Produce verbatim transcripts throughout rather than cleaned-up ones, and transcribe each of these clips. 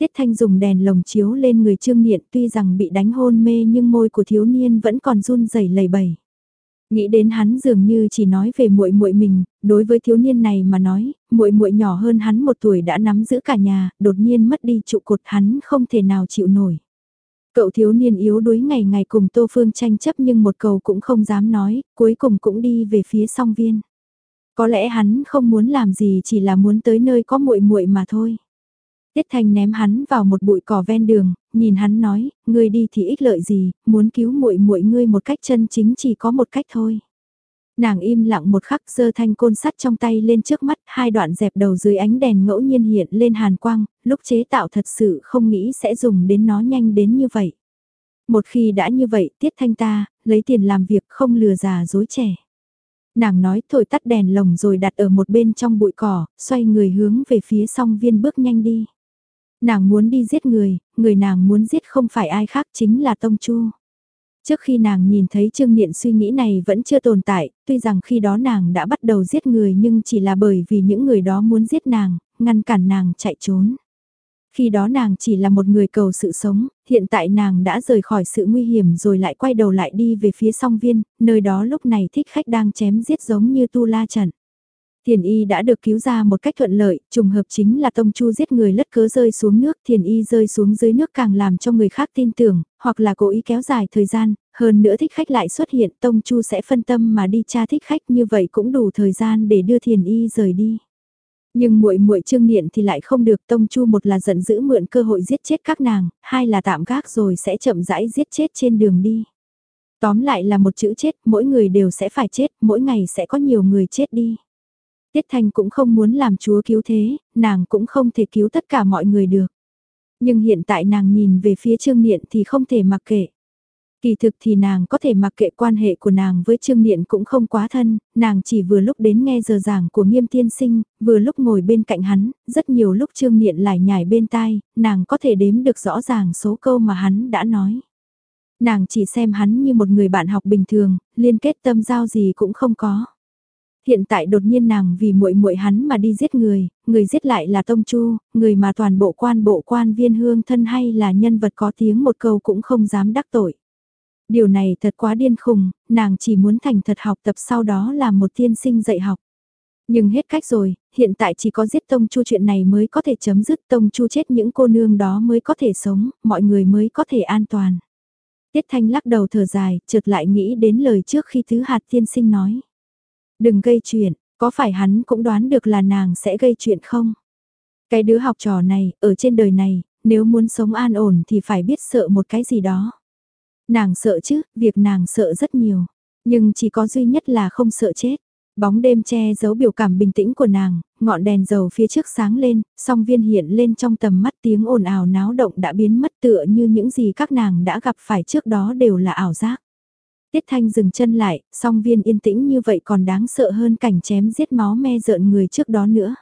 Tiết Thanh dùng đèn lồng chiếu lên người Trương Niệm, tuy rằng bị đánh hôn mê nhưng môi của thiếu niên vẫn còn run rẩy lẩy bẩy. Nghĩ đến hắn dường như chỉ nói về muội muội mình, đối với thiếu niên này mà nói, muội muội nhỏ hơn hắn một tuổi đã nắm giữ cả nhà, đột nhiên mất đi trụ cột hắn không thể nào chịu nổi. Cậu thiếu niên yếu đuối ngày ngày cùng Tô Phương tranh chấp nhưng một câu cũng không dám nói, cuối cùng cũng đi về phía song viên. Có lẽ hắn không muốn làm gì, chỉ là muốn tới nơi có muội muội mà thôi. Tiết Thanh ném hắn vào một bụi cỏ ven đường, nhìn hắn nói, ngươi đi thì ích lợi gì, muốn cứu muội muội ngươi một cách chân chính chỉ có một cách thôi. Nàng im lặng một khắc, giơ thanh côn sắt trong tay lên trước mắt, hai đoạn dẹp đầu dưới ánh đèn ngẫu nhiên hiện lên hàn quang, lúc chế tạo thật sự không nghĩ sẽ dùng đến nó nhanh đến như vậy. Một khi đã như vậy, Tiết Thanh ta, lấy tiền làm việc không lừa già dối trẻ. Nàng nói thổi tắt đèn lồng rồi đặt ở một bên trong bụi cỏ, xoay người hướng về phía song viên bước nhanh đi. Nàng muốn đi giết người, người nàng muốn giết không phải ai khác chính là Tông Chu. Trước khi nàng nhìn thấy Trương Niệm suy nghĩ này vẫn chưa tồn tại, tuy rằng khi đó nàng đã bắt đầu giết người nhưng chỉ là bởi vì những người đó muốn giết nàng, ngăn cản nàng chạy trốn. Khi đó nàng chỉ là một người cầu sự sống, hiện tại nàng đã rời khỏi sự nguy hiểm rồi lại quay đầu lại đi về phía song viên, nơi đó lúc này thích khách đang chém giết giống như tu la trận. Thiền y đã được cứu ra một cách thuận lợi, trùng hợp chính là Tông Chu giết người lất cớ rơi xuống nước, thiền y rơi xuống dưới nước càng làm cho người khác tin tưởng, hoặc là cố ý kéo dài thời gian, hơn nữa thích khách lại xuất hiện, Tông Chu sẽ phân tâm mà đi tra thích khách, như vậy cũng đủ thời gian để đưa thiền y rời đi. Nhưng muội muội Trương Niệm thì lại không được, Tông Chu một là giận dữ mượn cơ hội giết chết các nàng, hai là tạm gác rồi sẽ chậm rãi giết chết trên đường đi. Tóm lại là một chữ chết, mỗi người đều sẽ phải chết, mỗi ngày sẽ có nhiều người chết đi. Tiết Thanh cũng không muốn làm chúa cứu thế, nàng cũng không thể cứu tất cả mọi người được. Nhưng hiện tại nàng nhìn về phía Trương Niệm thì không thể mặc kệ. Kỳ thực thì nàng có thể mặc kệ, quan hệ của nàng với Trương Niệm cũng không quá thân, nàng chỉ vừa lúc đến nghe giờ giảng của Nghiêm tiên sinh, vừa lúc ngồi bên cạnh hắn, rất nhiều lúc Trương Niệm lải nhải bên tai, nàng có thể đếm được rõ ràng số câu mà hắn đã nói. Nàng chỉ xem hắn như một người bạn học bình thường, liên kết tâm giao gì cũng không có. Hiện tại đột nhiên nàng vì muội muội hắn mà đi giết người, người giết lại là Tông Chu, người mà toàn bộ quan bộ quan viên hương thân hay là nhân vật có tiếng một câu cũng không dám đắc tội. Điều này thật quá điên khùng, nàng chỉ muốn thành thật học tập sau đó là một tiên sinh dạy học. Nhưng hết cách rồi, hiện tại chỉ có giết Tông Chu chuyện này mới có thể chấm dứt, Tông Chu chết những cô nương đó mới có thể sống, mọi người mới có thể an toàn. Tiết Thanh lắc đầu thở dài, chợt lại nghĩ đến lời trước khi Tứ Hạt tiên sinh nói. Đừng gây chuyện, có phải hắn cũng đoán được là nàng sẽ gây chuyện không? Cái đứa học trò này, ở trên đời này, nếu muốn sống an ổn thì phải biết sợ một cái gì đó. Nàng sợ chứ, việc nàng sợ rất nhiều, nhưng chỉ có duy nhất là không sợ chết. Bóng đêm che giấu biểu cảm bình tĩnh của nàng, ngọn đèn dầu phía trước sáng lên, song viên hiện lên trong tầm mắt, tiếng ồn ào náo động đã biến mất, tựa như những gì các nàng đã gặp phải trước đó đều là ảo giác. Tiết Thanh dừng chân lại, song viên yên tĩnh như vậy còn đáng sợ hơn cảnh chém giết máu me rợn người trước đó nữa.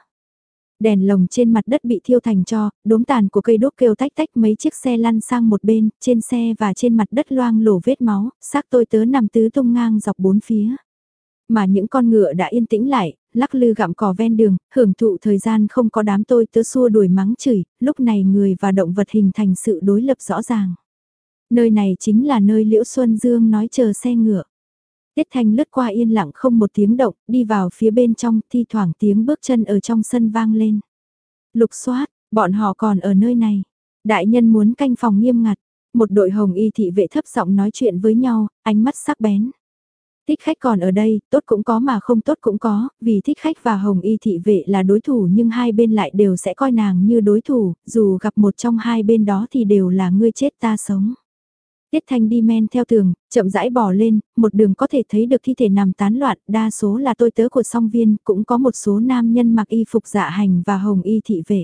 Đèn lồng trên mặt đất bị thiêu thành tro, đốm tàn của cây đốt kêu tách tách, mấy chiếc xe lăn sang một bên, trên xe và trên mặt đất loang lổ vết máu, xác tôi tớ nằm tứ tung ngang dọc bốn phía. Mà những con ngựa đã yên tĩnh lại, lắc lư gặm cỏ ven đường, hưởng thụ thời gian không có đám tôi tớ xua đuổi mắng chửi, lúc này người và động vật hình thành sự đối lập rõ ràng. Nơi này chính là nơi Liễu Xuân Dương nói chờ xe ngựa. Tiết Thanh lướt qua yên lặng không một tiếng động, đi vào phía bên trong, thi thoảng tiếng bước chân ở trong sân vang lên. Lục soát, bọn họ còn ở nơi này. Đại nhân muốn canh phòng nghiêm ngặt. Một đội hồng y thị vệ thấp giọng nói chuyện với nhau, ánh mắt sắc bén. Thích khách còn ở đây, tốt cũng có mà không tốt cũng có, vì thích khách và hồng y thị vệ là đối thủ nhưng hai bên lại đều sẽ coi nàng như đối thủ, dù gặp một trong hai bên đó thì đều là ngươi chết ta sống. Tiết Thanh đi men theo tường, chậm rãi bò lên, một đường có thể thấy được thi thể nằm tán loạn, đa số là tôi tớ của song viên, cũng có một số nam nhân mặc y phục dạ hành và hồng y thị vệ.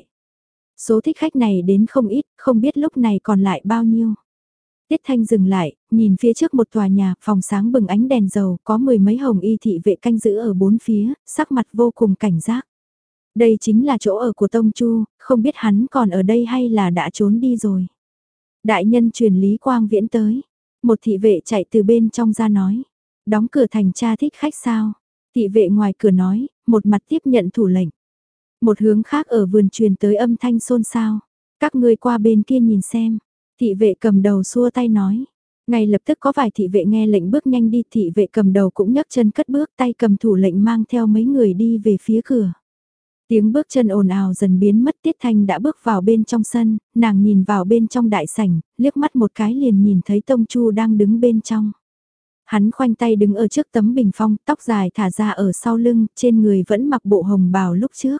Số thích khách này đến không ít, không biết lúc này còn lại bao nhiêu. Tiết Thanh dừng lại, nhìn phía trước một tòa nhà, phòng sáng bừng ánh đèn dầu, có mười mấy hồng y thị vệ canh giữ ở bốn phía, sắc mặt vô cùng cảnh giác. Đây chính là chỗ ở của Tông Chu, không biết hắn còn ở đây hay là đã trốn đi rồi. Đại nhân truyền Lý Quang Viễn tới. Một thị vệ chạy từ bên trong ra nói. Đóng cửa thành tra thích khách sao? Thị vệ ngoài cửa nói, một mặt tiếp nhận thủ lệnh. Một hướng khác ở vườn truyền tới âm thanh xôn xao. Các ngươi qua bên kia nhìn xem. Thị vệ cầm đầu xua tay nói. Ngay lập tức có vài thị vệ nghe lệnh bước nhanh đi, thị vệ cầm đầu cũng nhấc chân cất bước, tay cầm thủ lệnh mang theo mấy người đi về phía cửa. Tiếng bước chân ồn ào dần biến mất, Tiết Thanh đã bước vào bên trong sân, nàng nhìn vào bên trong đại sảnh, liếc mắt một cái liền nhìn thấy Tông Chu đang đứng bên trong. Hắn khoanh tay đứng ở trước tấm bình phong, tóc dài thả ra ở sau lưng, trên người vẫn mặc bộ hồng bào lúc trước.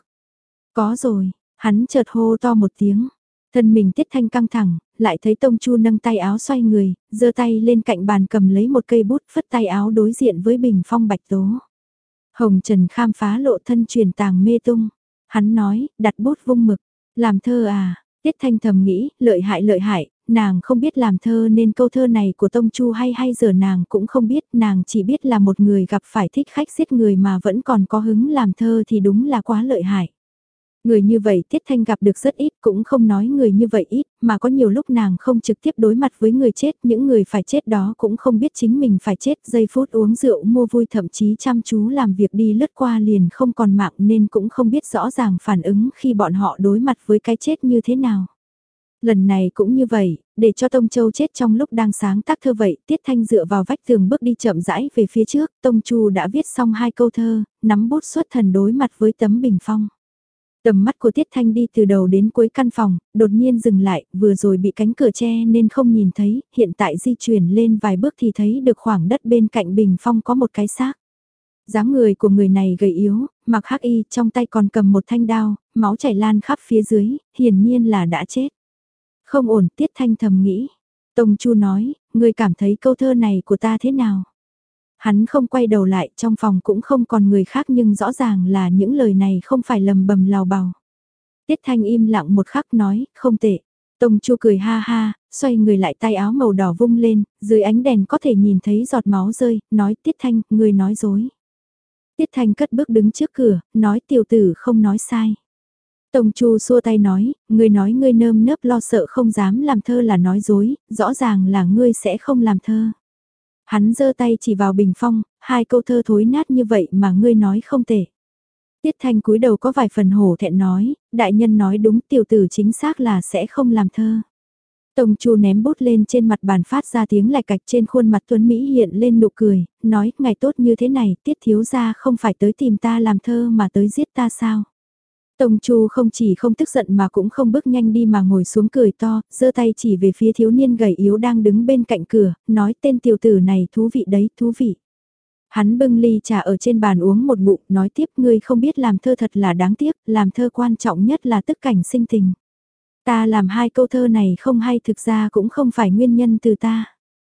Có rồi, hắn chợt hô to một tiếng. Thân mình Tiết Thanh căng thẳng, lại thấy Tông Chu nâng tay áo xoay người, giơ tay lên cạnh bàn cầm lấy một cây bút phất tay áo đối diện với bình phong bạch tố. Hồng Trần khám phá lộ thân truyền tàng mê tung. Hắn nói, đặt bút vung mực, làm thơ à, Tiết Thanh thầm nghĩ, lợi hại lợi hại, nàng không biết làm thơ nên câu thơ này của Tông Chu hay hay giờ nàng cũng không biết, nàng chỉ biết là một người gặp phải thích khách giết người mà vẫn còn có hứng làm thơ thì đúng là quá lợi hại. Người như vậy Tiết Thanh gặp được rất ít, cũng không nói người như vậy ít, mà có nhiều lúc nàng không trực tiếp đối mặt với người chết, những người phải chết đó cũng không biết chính mình phải chết, giây phút uống rượu mua vui thậm chí chăm chú làm việc đi lướt qua liền không còn mạng nên cũng không biết rõ ràng phản ứng khi bọn họ đối mặt với cái chết như thế nào. Lần này cũng như vậy, để cho Tông Châu chết trong lúc đang sáng tác thơ vậy, Tiết Thanh dựa vào vách tường bước đi chậm rãi về phía trước, Tông Chu đã viết xong hai câu thơ, nắm bút xuất thần đối mặt với tấm bình phong. Tầm mắt của Tiết Thanh đi từ đầu đến cuối căn phòng, đột nhiên dừng lại, vừa rồi bị cánh cửa che nên không nhìn thấy, hiện tại di chuyển lên vài bước thì thấy được khoảng đất bên cạnh bình phong có một cái xác. Dáng người của người này gầy yếu, mặc hắc y, trong tay còn cầm một thanh đao, máu chảy lan khắp phía dưới, hiển nhiên là đã chết. Không ổn, Tiết Thanh thầm nghĩ. Tông Chu nói, ngươi cảm thấy câu thơ này của ta thế nào? Hắn không quay đầu lại, trong phòng cũng không còn người khác nhưng rõ ràng là những lời này không phải lầm bầm lào bào. Tiết Thanh im lặng một khắc nói, không tệ. Tông Chu cười ha ha, xoay người lại tay áo màu đỏ vung lên, dưới ánh đèn có thể nhìn thấy giọt máu rơi, nói Tiết Thanh, ngươi nói dối. Tiết Thanh cất bước đứng trước cửa, nói tiểu tử không nói sai. Tông Chu xua tay nói, ngươi nói ngươi nơm nớp lo sợ không dám làm thơ là nói dối, rõ ràng là ngươi sẽ không làm thơ. Hắn giơ tay chỉ vào bình phong, hai câu thơ thối nát như vậy mà ngươi nói không tệ. Tiết Thanh cúi đầu có vài phần hổ thẹn nói, đại nhân nói đúng, tiểu tử chính xác là sẽ không làm thơ. Tông Chu ném bút lên trên mặt bàn phát ra tiếng lạch cạch, trên khuôn mặt Tuấn Mỹ hiện lên nụ cười, nói, ngày tốt như thế này, Tiết thiếu gia không phải tới tìm ta làm thơ mà tới giết ta sao? Tông Chu không chỉ không tức giận mà cũng không bước nhanh đi mà ngồi xuống cười to, giơ tay chỉ về phía thiếu niên gầy yếu đang đứng bên cạnh cửa, nói tên tiểu tử này thú vị đấy, thú vị. Hắn bưng ly trà ở trên bàn uống một ngụm, nói tiếp, ngươi không biết làm thơ thật là đáng tiếc, làm thơ quan trọng nhất là tức cảnh sinh tình. Ta làm hai câu thơ này không hay, thực ra cũng không phải nguyên nhân từ ta.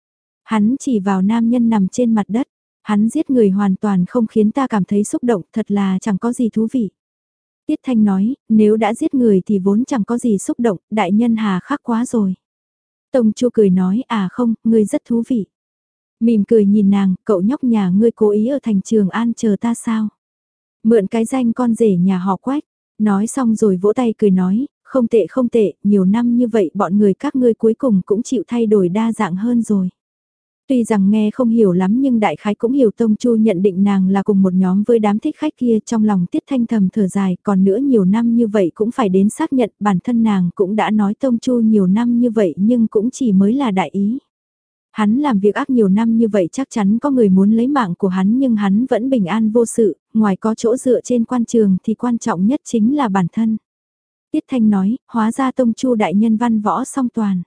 Hắn chỉ vào nam nhân nằm trên mặt đất, hắn giết người hoàn toàn không khiến ta cảm thấy xúc động, thật là chẳng có gì thú vị. Tiết Thanh nói, nếu đã giết người thì vốn chẳng có gì xúc động, đại nhân hà khắc quá rồi. Tông Chu cười nói, à không, ngươi rất thú vị. Mỉm cười nhìn nàng, cậu nhóc nhà ngươi cố ý ở thành Trường An chờ ta sao? Mượn cái danh con rể nhà họ Quách, nói xong rồi vỗ tay cười nói, không tệ không tệ, nhiều năm như vậy bọn người các ngươi cuối cùng cũng chịu thay đổi đa dạng hơn rồi. Tuy rằng nghe không hiểu lắm nhưng đại khái cũng hiểu Tông Chu nhận định nàng là cùng một nhóm với đám thích khách kia, trong lòng Tiết Thanh thầm thở dài, còn nữa nhiều năm như vậy cũng phải đến xác nhận, bản thân nàng cũng đã nói Tông Chu nhiều năm như vậy nhưng cũng chỉ mới là đại ý. Hắn làm việc ác nhiều năm như vậy chắc chắn có người muốn lấy mạng của hắn nhưng hắn vẫn bình an vô sự, ngoài có chỗ dựa trên quan trường thì quan trọng nhất chính là bản thân. Tiết Thanh nói, hóa ra Tông Chu đại nhân văn võ song toàn.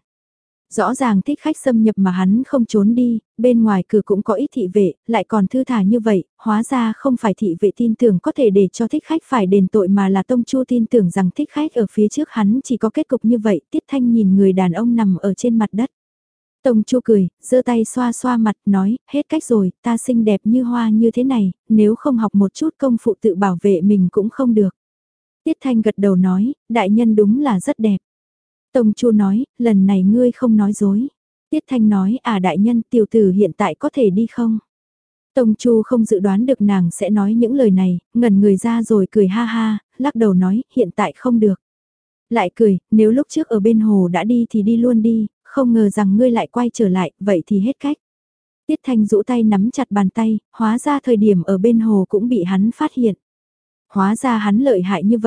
Rõ ràng thích khách xâm nhập mà hắn không trốn đi, bên ngoài cửa cũng có ít thị vệ, lại còn thư thả như vậy, hóa ra không phải thị vệ tin tưởng có thể để cho thích khách phải đền tội mà là Tông Chu tin tưởng rằng thích khách ở phía trước hắn chỉ có kết cục như vậy. Tiết Thanh nhìn người đàn ông nằm ở trên mặt đất. Tông Chu cười, giơ tay xoa xoa mặt, nói, hết cách rồi, ta xinh đẹp như hoa như thế này, nếu không học một chút công phu tự bảo vệ mình cũng không được. Tiết Thanh gật đầu nói, đại nhân đúng là rất đẹp. Tông Chu nói, lần này ngươi không nói dối. Tiết Thanh nói, à đại nhân, tiểu tử hiện tại có thể đi không? Tông Chu không dự đoán được nàng sẽ nói những lời này, ngẩn người ra rồi cười ha ha, lắc đầu nói, hiện tại không được. Lại cười, nếu lúc trước ở bên hồ đã đi thì đi luôn đi, không ngờ rằng ngươi lại quay trở lại, vậy thì hết cách. Tiết Thanh rũ tay nắm chặt bàn tay, hóa ra thời điểm ở bên hồ cũng bị hắn phát hiện. Hóa ra hắn lợi hại như vậy,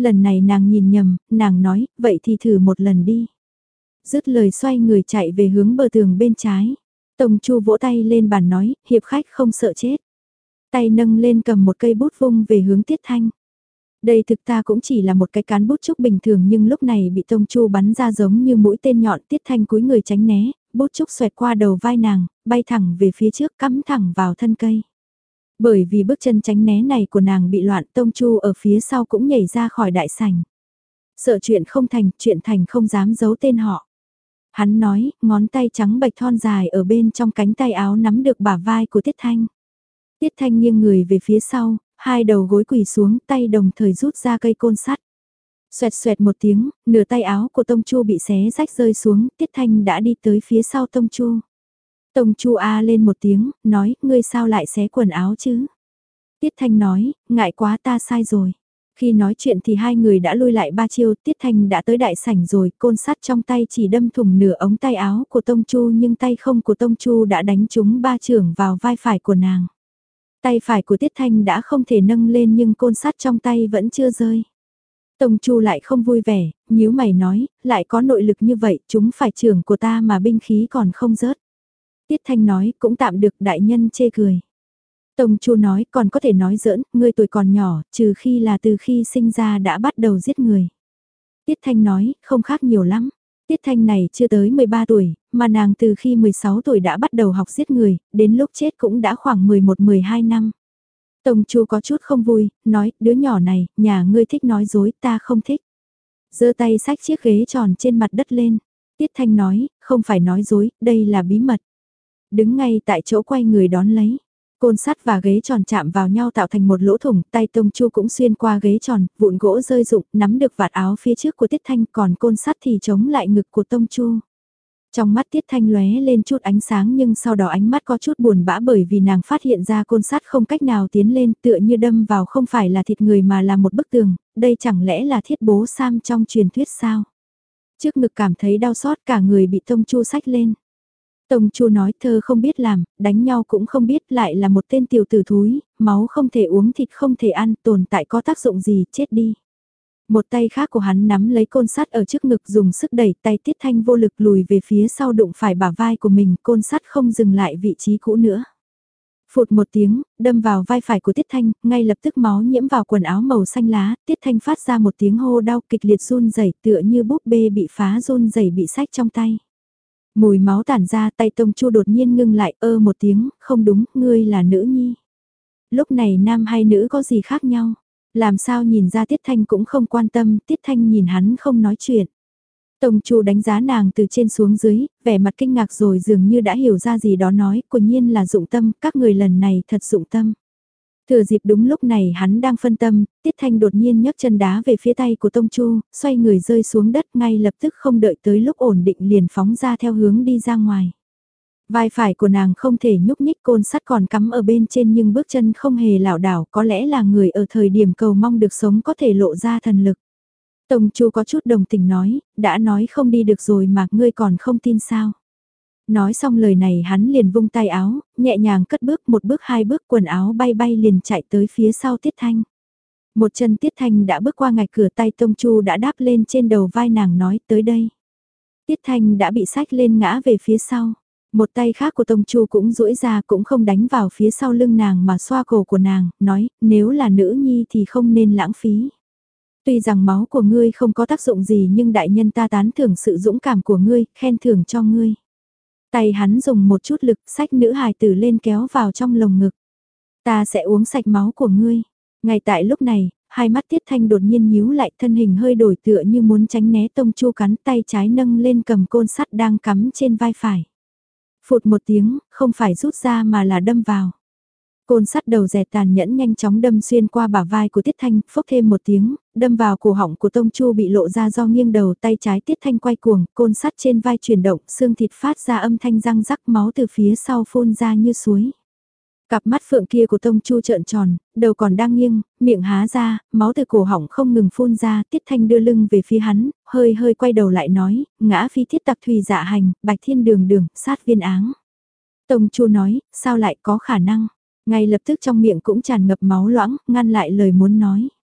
lần này nàng nhìn nhầm, nàng nói, vậy thì thử một lần đi. Dứt lời xoay người chạy về hướng bờ tường bên trái. Tông Chu vỗ tay lên bàn nói, hiệp khách không sợ chết. Tay nâng lên cầm một cây bút vung về hướng Tiết Thanh. Đây thực ta cũng chỉ là một cái cán bút trúc bình thường nhưng lúc này bị Tông Chu bắn ra giống như mũi tên nhọn. Tiết Thanh cúi người tránh né, bút trúc xoẹt qua đầu vai nàng, bay thẳng về phía trước cắm thẳng vào thân cây. Bởi vì bước chân tránh né này của nàng bị loạn, Tông Chu ở phía sau cũng nhảy ra khỏi đại sảnh. Sợ chuyện không thành, chuyện thành không dám giấu tên họ. Hắn nói, ngón tay trắng bạch thon dài ở bên trong cánh tay áo nắm được bả vai của Tiết Thanh. Tiết Thanh nghiêng người về phía sau, hai đầu gối quỳ xuống, tay đồng thời rút ra cây côn sắt. Xoẹt xoẹt một tiếng, nửa tay áo của Tông Chu bị xé rách rơi xuống, Tiết Thanh đã đi tới phía sau Tông Chu. Tông Chu a lên một tiếng, nói, ngươi sao lại xé quần áo chứ? Tiết Thanh nói, ngại quá ta sai rồi. Khi nói chuyện thì hai người đã lui lại ba chiêu, Tiết Thanh đã tới đại sảnh rồi, côn sắt trong tay chỉ đâm thủng nửa ống tay áo của Tông Chu nhưng tay không của Tông Chu đã đánh trúng ba chưởng vào vai phải của nàng. Tay phải của Tiết Thanh đã không thể nâng lên nhưng côn sắt trong tay vẫn chưa rơi. Tông Chu lại không vui vẻ, nhíu mày nói, lại có nội lực như vậy, chúng phải chưởng của ta mà binh khí còn không rớt. Tiết Thanh nói, cũng tạm được, đại nhân chê cười. Tông Chu nói, còn có thể nói giỡn, ngươi tuổi còn nhỏ, trừ khi là từ khi sinh ra đã bắt đầu giết người. Tiết Thanh nói, không khác nhiều lắm. Tiết Thanh này chưa tới mười ba tuổi, mà nàng từ khi mười sáu tuổi đã bắt đầu học giết người, đến lúc chết cũng đã khoảng mười một mười hai năm. Tông Chu có chút không vui, nói, đứa nhỏ này, nhà ngươi thích nói dối, ta không thích. Giơ tay xách chiếc ghế tròn trên mặt đất lên. Tiết Thanh nói, không phải nói dối, đây là bí mật. Đứng ngay tại chỗ quay người đón lấy. Côn sắt và ghế tròn chạm vào nhau tạo thành một lỗ thủng, tay Tông Chu cũng xuyên qua ghế tròn, vụn gỗ rơi rụng, nắm được vạt áo phía trước của Tiết Thanh, còn côn sắt thì chống lại ngực của Tông Chu. Trong mắt Tiết Thanh lóe lên chút ánh sáng nhưng sau đó ánh mắt có chút buồn bã bởi vì nàng phát hiện ra côn sắt không cách nào tiến lên, tựa như đâm vào không phải là thịt người mà là một bức tường, đây chẳng lẽ là thiết bố Sam trong truyền thuyết sao? Trước ngực cảm thấy đau xót, cả người bị Tông Chu xách lên. Tông Chu nói, thơ không biết làm, đánh nhau cũng không biết, lại là một tên tiểu tử thúi, máu không thể uống, thịt không thể ăn, tồn tại có tác dụng gì, chết đi. Một tay khác của hắn nắm lấy côn sắt ở trước ngực, dùng sức đẩy, tay Tiết Thanh vô lực lùi về phía sau, đụng phải bả vai của mình, côn sắt không dừng lại vị trí cũ nữa. Phụt một tiếng, đâm vào vai phải của Tiết Thanh, ngay lập tức máu nhiễm vào quần áo màu xanh lá, Tiết Thanh phát ra một tiếng hô đau kịch liệt run rẩy, tựa như búp bê bị phá run rẩy bị xách trong tay. Mùi máu tản ra, tay Tông Chu đột nhiên ngưng lại, ơ một tiếng, không đúng, ngươi là nữ nhi. Lúc này nam hay nữ có gì khác nhau? Làm sao nhìn ra Tiết Thanh cũng không quan tâm, Tiết Thanh nhìn hắn không nói chuyện. Tông Chu đánh giá nàng từ trên xuống dưới, vẻ mặt kinh ngạc rồi dường như đã hiểu ra gì đó nói, quả nhiên là dụng tâm, các người lần này thật dụng tâm. Thừa dịp đúng lúc này hắn đang phân tâm, Tiết Thanh đột nhiên nhấc chân đá về phía tay của Tông Chu, xoay người rơi xuống đất ngay lập tức không đợi tới lúc ổn định liền phóng ra theo hướng đi ra ngoài. Vai phải của nàng không thể nhúc nhích, côn sắt còn cắm ở bên trên nhưng bước chân không hề lảo đảo, có lẽ là người ở thời điểm cầu mong được sống có thể lộ ra thần lực. Tông Chu có chút đồng tình nói, đã nói không đi được rồi mà ngươi còn không tin sao. Nói xong lời này hắn liền vung tay áo, nhẹ nhàng cất bước một bước hai bước, quần áo bay bay liền chạy tới phía sau Tiết Thanh. Một chân Tiết Thanh đã bước qua ngạch cửa, tay Tông Chu đã đáp lên trên đầu vai nàng nói tới đây. Tiết Thanh đã bị xách lên ngã về phía sau. Một tay khác của Tông Chu cũng duỗi ra, cũng không đánh vào phía sau lưng nàng mà xoa cổ của nàng, nói nếu là nữ nhi thì không nên lãng phí. Tuy rằng máu của ngươi không có tác dụng gì nhưng đại nhân ta tán thưởng sự dũng cảm của ngươi, khen thưởng cho ngươi. Tay hắn dùng một chút lực xách nữ hài tử lên kéo vào trong lồng ngực. Ta sẽ uống sạch máu của ngươi. Ngay tại lúc này, hai mắt Tiết Thanh đột nhiên nhíu lại, thân hình hơi đổi tựa như muốn tránh né Tông Chu cắn, tay trái nâng lên cầm côn sắt đang cắm trên vai phải. Phụt một tiếng, không phải rút ra mà là đâm vào. Côn sắt đầu dẹt tàn nhẫn nhanh chóng đâm xuyên qua bả vai của Tiết Thanh, phốc thêm một tiếng, đâm vào cổ họng của Tông Chu bị lộ ra do nghiêng đầu, tay trái Tiết Thanh quay cuồng, côn sắt trên vai chuyển động, xương thịt phát ra âm thanh răng rắc, máu từ phía sau phun ra như suối. Cặp mắt phượng kia của Tông Chu trợn tròn, đầu còn đang nghiêng, miệng há ra, máu từ cổ họng không ngừng phun ra, Tiết Thanh đưa lưng về phía hắn, hơi hơi quay đầu lại nói, ngã phi thiết tặc thùy dạ hành, bạch thiên đường đường, sát viên áng. Tông Chu nói, sao lại có khả năng? Ngay lập tức trong miệng cũng tràn ngập máu loãng, ngăn lại lời muốn nói.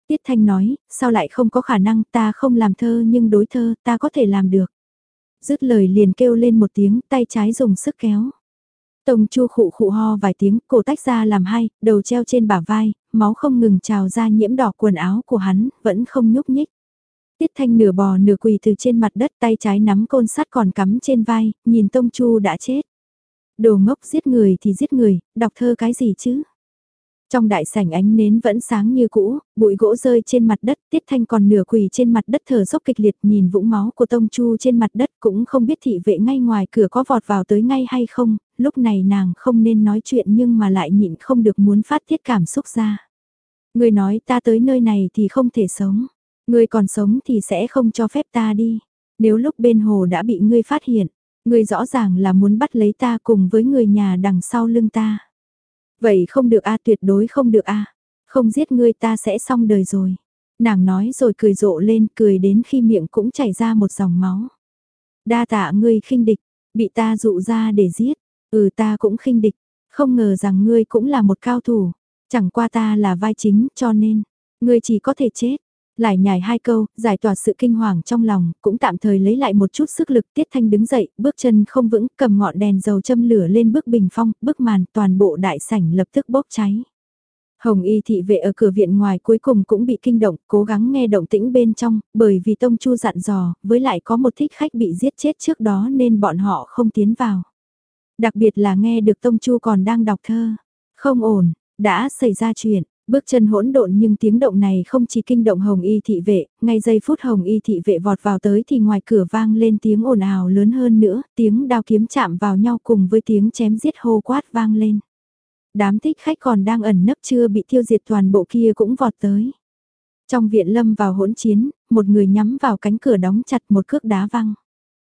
Tiết Thanh nói, sao lại không có khả năng, ta không làm thơ nhưng đối thơ, ta có thể làm được. Dứt lời liền kêu lên một tiếng, tay trái dùng sức kéo. Tông Chu khụ khụ ho vài tiếng, cổ tách ra làm hai, đầu treo trên bả vai, máu không ngừng trào ra nhiễm đỏ quần áo của hắn, vẫn không nhúc nhích. Tiết Thanh nửa bò nửa quỳ từ trên mặt đất, tay trái nắm côn sắt còn cắm trên vai, nhìn Tông Chu đã chết. Đồ ngốc, giết người thì giết người, đọc thơ cái gì chứ? Trong đại sảnh ánh nến vẫn sáng như cũ, bụi gỗ rơi trên mặt đất, Tiết Thanh còn nửa quỳ trên mặt đất thở dốc kịch liệt, nhìn vũng máu của Tông Chu trên mặt đất, cũng không biết thị vệ ngay ngoài cửa có vọt vào tới ngay hay không, lúc này nàng không nên nói chuyện nhưng mà lại nhịn không được muốn phát tiết cảm xúc ra. Người nói ta tới nơi này thì không thể sống, người còn sống thì sẽ không cho phép ta đi. Nếu lúc bên hồ đã bị ngươi phát hiện, ngươi rõ ràng là muốn bắt lấy ta cùng với người nhà đằng sau lưng ta. Vậy không được a, tuyệt đối không được a. Không giết ngươi ta sẽ xong đời rồi. Nàng nói rồi cười rộ lên, cười đến khi miệng cũng chảy ra một dòng máu. Đa tạ ngươi khinh địch, bị ta dụ ra để giết. Ừ, ta cũng khinh địch, không ngờ rằng ngươi cũng là một cao thủ. Chẳng qua ta là vai chính, cho nên ngươi chỉ có thể chết. Lại nhảy hai câu, giải tỏa sự kinh hoàng trong lòng, cũng tạm thời lấy lại một chút sức lực. Tiết Thanh đứng dậy, bước chân không vững, cầm ngọn đèn dầu châm lửa lên bức bình phong, bức màn, toàn bộ đại sảnh lập tức bốc cháy. Hồng Y thị vệ ở cửa viện ngoài cuối cùng cũng bị kinh động, cố gắng nghe động tĩnh bên trong, bởi vì Tông Chu dặn dò, với lại có một thích khách bị giết chết trước đó nên bọn họ không tiến vào. Đặc biệt là nghe được Tông Chu còn đang đọc thơ. Không ổn, đã xảy ra chuyện. Bước chân hỗn độn nhưng tiếng động này không chỉ kinh động Hồng Y thị vệ, ngay giây phút Hồng Y thị vệ vọt vào tới thì ngoài cửa vang lên tiếng ồn ào lớn hơn nữa, tiếng đao kiếm chạm vào nhau cùng với tiếng chém giết hô quát vang lên. Đám thích khách còn đang ẩn nấp chưa bị tiêu diệt toàn bộ kia cũng vọt tới. Trong viện lâm vào hỗn chiến, một người nhắm vào cánh cửa đóng chặt, một cước đá văng.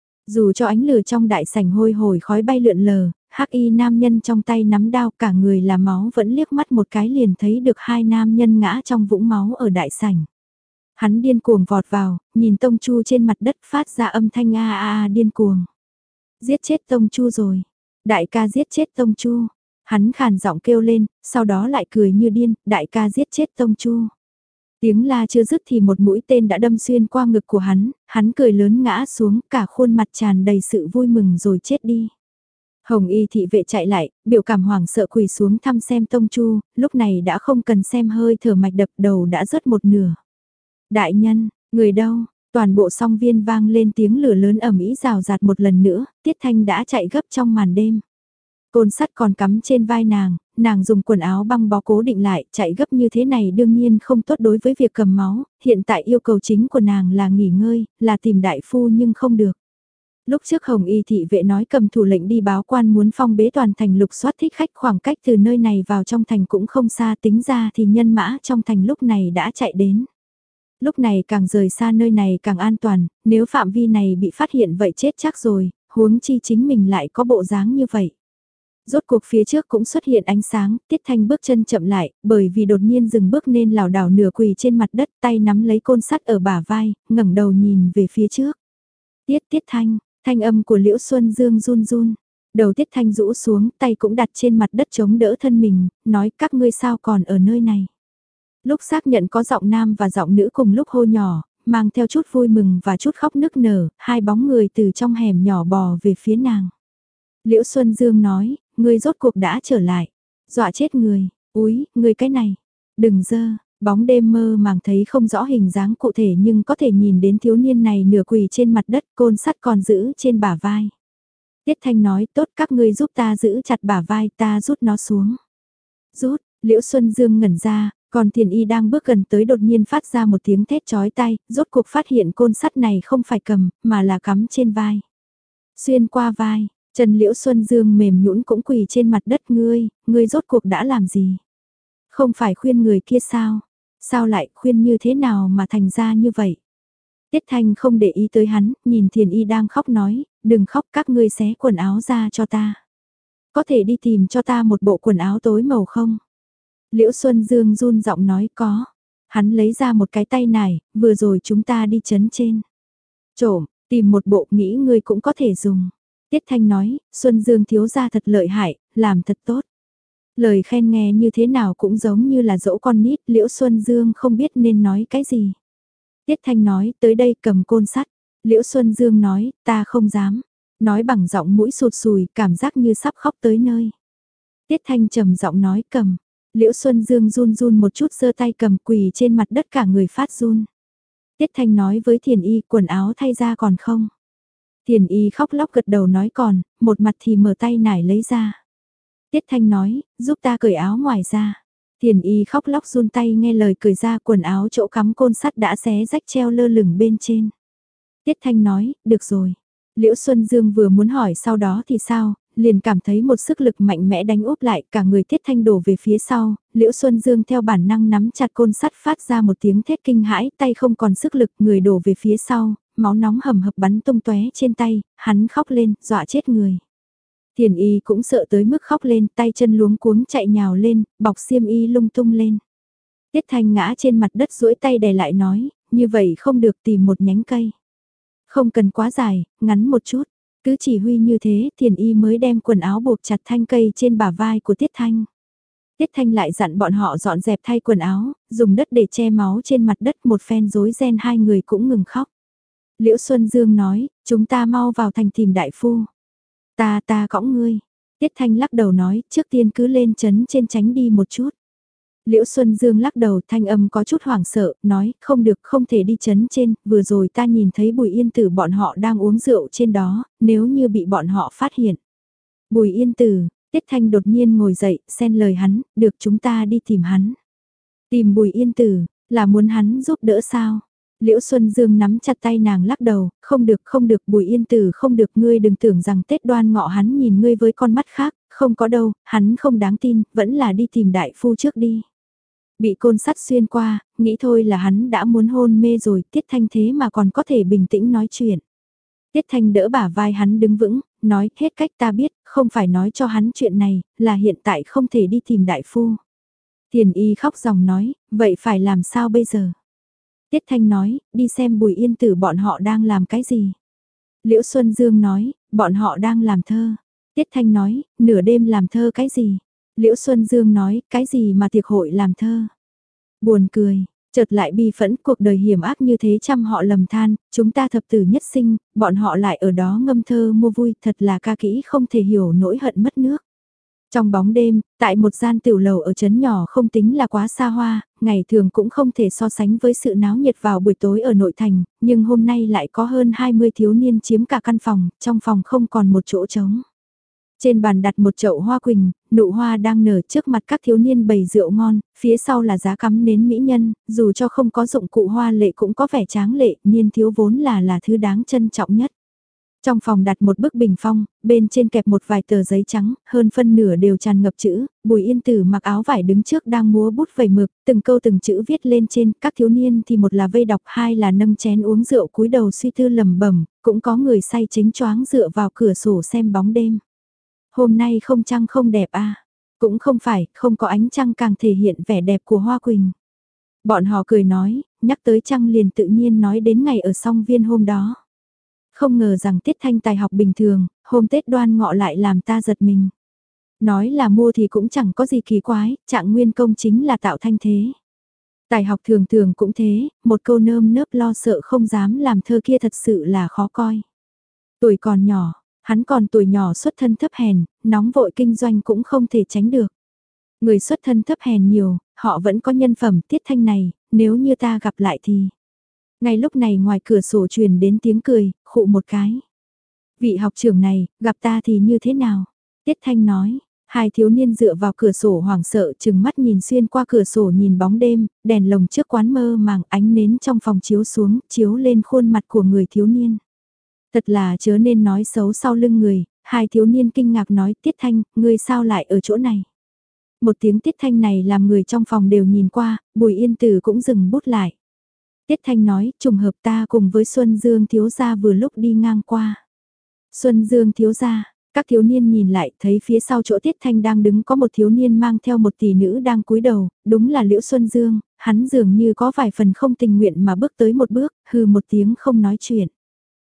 Dù cho ánh lửa trong đại sảnh hôi hổi khói bay lượn lờ, hắc y nam nhân trong tay nắm đao cả người là máu vẫn liếc mắt một cái liền thấy được hai nam nhân ngã trong vũng máu ở đại sảnh. Hắn điên cuồng vọt vào, nhìn Tông Chu trên mặt đất phát ra âm thanh a a a điên cuồng. Giết chết Tông Chu rồi. Đại ca giết chết Tông Chu. Hắn khàn giọng kêu lên, sau đó lại cười như điên, đại ca giết chết Tông Chu. Tiếng la chưa dứt thì một mũi tên đã đâm xuyên qua ngực của hắn, hắn cười lớn ngã xuống, cả khuôn mặt tràn đầy sự vui mừng rồi chết đi. Hồng Y thị vệ chạy lại, biểu cảm hoảng sợ quỳ xuống thăm xem Tông Chu, lúc này đã không cần xem hơi thở mạch đập, đầu đã rớt một nửa. Đại nhân, người đâu? Toàn bộ song viên vang lên tiếng lửa lớn ầm ĩ rào rạt một lần nữa, Tiết Thanh đã chạy gấp trong màn đêm. Côn sắt còn cắm trên vai nàng, nàng dùng quần áo băng bó cố định lại, chạy gấp như thế này đương nhiên không tốt đối với việc cầm máu, hiện tại yêu cầu chính của nàng là nghỉ ngơi, là tìm đại phu nhưng không được. Lúc trước Hồng Y thị vệ nói cầm thủ lệnh đi báo quan muốn phong bế toàn thành lục soát thích khách, khoảng cách từ nơi này vào trong thành cũng không xa, tính ra thì nhân mã trong thành lúc này đã chạy đến. Lúc này càng rời xa nơi này càng an toàn, nếu phạm vi này bị phát hiện vậy chết chắc rồi, huống chi chính mình lại có bộ dáng như vậy. Rốt cuộc phía trước cũng xuất hiện ánh sáng, Tiết Thanh bước chân chậm lại, bởi vì đột nhiên dừng bước nên lảo đảo nửa quỳ trên mặt đất, tay nắm lấy côn sắt ở bả vai, ngẩng đầu nhìn về phía trước. Tiết Tiết Thanh, thanh âm của Liễu Xuân Dương run run, đầu Tiết Thanh rũ xuống, tay cũng đặt trên mặt đất chống đỡ thân mình, nói các ngươi sao còn ở nơi này. Lúc xác nhận có giọng nam và giọng nữ cùng lúc hô nhỏ, mang theo chút vui mừng và chút khóc nức nở, hai bóng người từ trong hẻm nhỏ bò về phía nàng. Liễu Xuân Dương nói, ngươi rốt cuộc đã trở lại, dọa chết người, úi, ngươi cái này, đừng dơ, bóng đêm mơ màng thấy không rõ hình dáng cụ thể nhưng có thể nhìn đến thiếu niên này nửa quỳ trên mặt đất, côn sắt còn giữ trên bả vai. Tiết Thanh nói, tốt các ngươi giúp ta giữ chặt bả vai, ta rút nó xuống. Rút, Liễu Xuân Dương ngẩn ra, còn Thiền Y đang bước gần tới đột nhiên phát ra một tiếng thét chói tai, rốt cuộc phát hiện côn sắt này không phải cầm, mà là cắm trên vai. Xuyên qua vai. Trần Liễu Xuân Dương mềm nhũn cũng quỳ trên mặt đất, ngươi, ngươi rốt cuộc đã làm gì? Không phải khuyên người kia sao? Sao lại khuyên như thế nào mà thành ra như vậy? Tiết Thanh không để ý tới hắn, nhìn Thiền Y đang khóc nói, đừng khóc các ngươi xé quần áo ra cho ta. Có thể đi tìm cho ta một bộ quần áo tối màu không? Liễu Xuân Dương run giọng nói có. Hắn lấy ra một cái tay nải, vừa rồi chúng ta đi chấn trên. Trộm, tìm một bộ nghĩ ngươi cũng có thể dùng. Tiết Thanh nói, Xuân Dương thiếu gia thật lợi hại, làm thật tốt. Lời khen nghe như thế nào cũng giống như là dỗ con nít, Liễu Xuân Dương không biết nên nói cái gì. Tiết Thanh nói, tới đây cầm côn sắt. Liễu Xuân Dương nói, ta không dám. Nói bằng giọng mũi sụt sùi, cảm giác như sắp khóc tới nơi. Tiết Thanh trầm giọng nói cầm. Liễu Xuân Dương run run một chút giơ tay cầm quỳ trên mặt đất cả người phát run. Tiết Thanh nói với Thiền Y, quần áo thay ra còn không? Thiền Y khóc lóc gật đầu nói còn, một mặt thì mở tay nải lấy ra. Tiết Thanh nói, giúp ta cởi áo ngoài ra. Thiền Y khóc lóc run tay nghe lời cởi ra, quần áo chỗ cắm côn sắt đã xé rách treo lơ lửng bên trên. Tiết Thanh nói, được rồi. Liễu Xuân Dương vừa muốn hỏi sau đó thì sao, liền cảm thấy một sức lực mạnh mẽ đánh úp lại, cả người Tiết Thanh đổ về phía sau, Liễu Xuân Dương theo bản năng nắm chặt côn sắt phát ra một tiếng thét kinh hãi, tay không còn sức lực, người đổ về phía sau, máu nóng hầm hập bắn tung tóe trên tay, hắn khóc lên, dọa chết người. Thiền Y cũng sợ tới mức khóc lên, tay chân luống cuống chạy nhào lên, bọc xiêm y lung tung lên. Tiết Thanh ngã trên mặt đất duỗi tay đè lại nói, như vậy không được, tìm một nhánh cây. Không cần quá dài, ngắn một chút. Cứ chỉ huy như thế, Thiền Y mới đem quần áo buộc chặt thanh cây trên bả vai của Tiết Thanh. Tiết Thanh lại dặn bọn họ dọn dẹp thay quần áo, dùng đất để che máu trên mặt đất, một phen rối ren hai người cũng ngừng khóc. Liễu Xuân Dương nói, chúng ta mau vào thành tìm đại phu. Ta ta cõng ngươi. Tiết Thanh lắc đầu nói, trước tiên cứ lên chấn trên tránh đi một chút. Liễu Xuân Dương lắc đầu, thanh âm có chút hoảng sợ, nói, không được, không thể đi chấn trên, vừa rồi ta nhìn thấy Bùi Yên Tử bọn họ đang uống rượu trên đó, nếu như bị bọn họ phát hiện. Bùi Yên Tử, Tiết Thanh đột nhiên ngồi dậy, xen lời hắn, được, chúng ta đi tìm hắn. Tìm Bùi Yên Tử, là muốn hắn giúp đỡ sao? Liễu Xuân Dương nắm chặt tay nàng lắc đầu, không được, không được, Bùi Yên Tử không được, ngươi đừng tưởng rằng Tết Đoan Ngọ hắn nhìn ngươi với con mắt khác, không có đâu, hắn không đáng tin, vẫn là đi tìm đại phu trước đi. Bị côn sắt xuyên qua, nghĩ thôi là hắn đã muốn hôn mê rồi, Tiết Thanh thế mà còn có thể bình tĩnh nói chuyện. Tiết Thanh đỡ bả vai hắn đứng vững, nói, hết cách ta biết, không phải nói cho hắn chuyện này, là hiện tại không thể đi tìm đại phu. Thiền Y khóc ròng nói, vậy phải làm sao bây giờ? Tiết Thanh nói, đi xem Bùi Yên Tử bọn họ đang làm cái gì. Liễu Xuân Dương nói, bọn họ đang làm thơ. Tiết Thanh nói, nửa đêm làm thơ cái gì? Liễu Xuân Dương nói, cái gì mà tiệc hội làm thơ? Buồn cười, chợt lại bi phẫn, cuộc đời hiểm ác như thế trăm họ lầm than, chúng ta thập tử nhất sinh, bọn họ lại ở đó ngâm thơ mua vui, thật là ca kỹ không thể hiểu nỗi hận mất nước. Trong bóng đêm, tại một gian tiểu lầu ở trấn nhỏ không tính là quá xa hoa, ngày thường cũng không thể so sánh với sự náo nhiệt vào buổi tối ở nội thành, nhưng hôm nay lại có hơn hai mươi thiếu niên chiếm cả căn phòng, trong phòng không còn một chỗ trống. Trên bàn đặt một chậu hoa quỳnh, nụ hoa đang nở, trước mặt các thiếu niên bày rượu ngon, phía sau là giá cắm nến mỹ nhân, dù cho không có dụng cụ hoa lệ cũng có vẻ tráng lệ, niên thiếu vốn là là thứ đáng trân trọng nhất. Trong phòng đặt một bức bình phong, bên trên kẹp một vài tờ giấy trắng, hơn phân nửa đều tràn ngập chữ, Bùi Yên Tử mặc áo vải đứng trước đang múa bút vẩy mực, từng câu từng chữ viết lên trên, các thiếu niên thì một là vây đọc, hai là nâng chén uống rượu cúi đầu suy tư lẩm bẩm, cũng có người say chính choáng dựa vào cửa sổ xem bóng đêm. Hôm nay không trăng không đẹp à? Cũng không phải, không có ánh trăng càng thể hiện vẻ đẹp của hoa quỳnh. Bọn họ cười nói, nhắc tới trăng liền tự nhiên nói đến ngày ở song viên hôm đó. Không ngờ rằng Tiết Thanh tài học bình thường, hôm Tết Đoan Ngọ lại làm ta giật mình. Nói là mua thì cũng chẳng có gì kỳ quái, trạng nguyên công chính là tạo thanh thế. Tài học thường thường cũng thế, một câu nơm nớp lo sợ không dám làm thơ kia thật sự là khó coi. Tuổi còn nhỏ, hắn còn tuổi nhỏ xuất thân thấp hèn, nóng vội kinh doanh cũng không thể tránh được. Người xuất thân thấp hèn nhiều, họ vẫn có nhân phẩm. Tiết Thanh này, nếu như ta gặp lại thì... Ngay lúc này ngoài cửa sổ truyền đến tiếng cười, khụ một cái. Vị học trưởng này, gặp ta thì như thế nào? Tiết Thanh nói, hai thiếu niên dựa vào cửa sổ hoảng sợ chừng mắt nhìn xuyên qua cửa sổ nhìn bóng đêm, đèn lồng trước quán mơ màng ánh nến trong phòng chiếu xuống, chiếu lên khuôn mặt của người thiếu niên. Thật là chớ nên nói xấu sau lưng người, hai thiếu niên kinh ngạc nói, Tiết Thanh, ngươi sao lại ở chỗ này? Một tiếng Tiết Thanh này làm người trong phòng đều nhìn qua, Bùi Yên Tử cũng dừng bút lại. Tiết Thanh nói, trùng hợp ta cùng với Xuân Dương thiếu gia vừa lúc đi ngang qua. Xuân Dương thiếu gia, các thiếu niên nhìn lại, thấy phía sau chỗ Tiết Thanh đang đứng có một thiếu niên mang theo một tỷ nữ đang cúi đầu, đúng là Liễu Xuân Dương, hắn dường như có vài phần không tình nguyện mà bước tới một bước, hừ một tiếng không nói chuyện.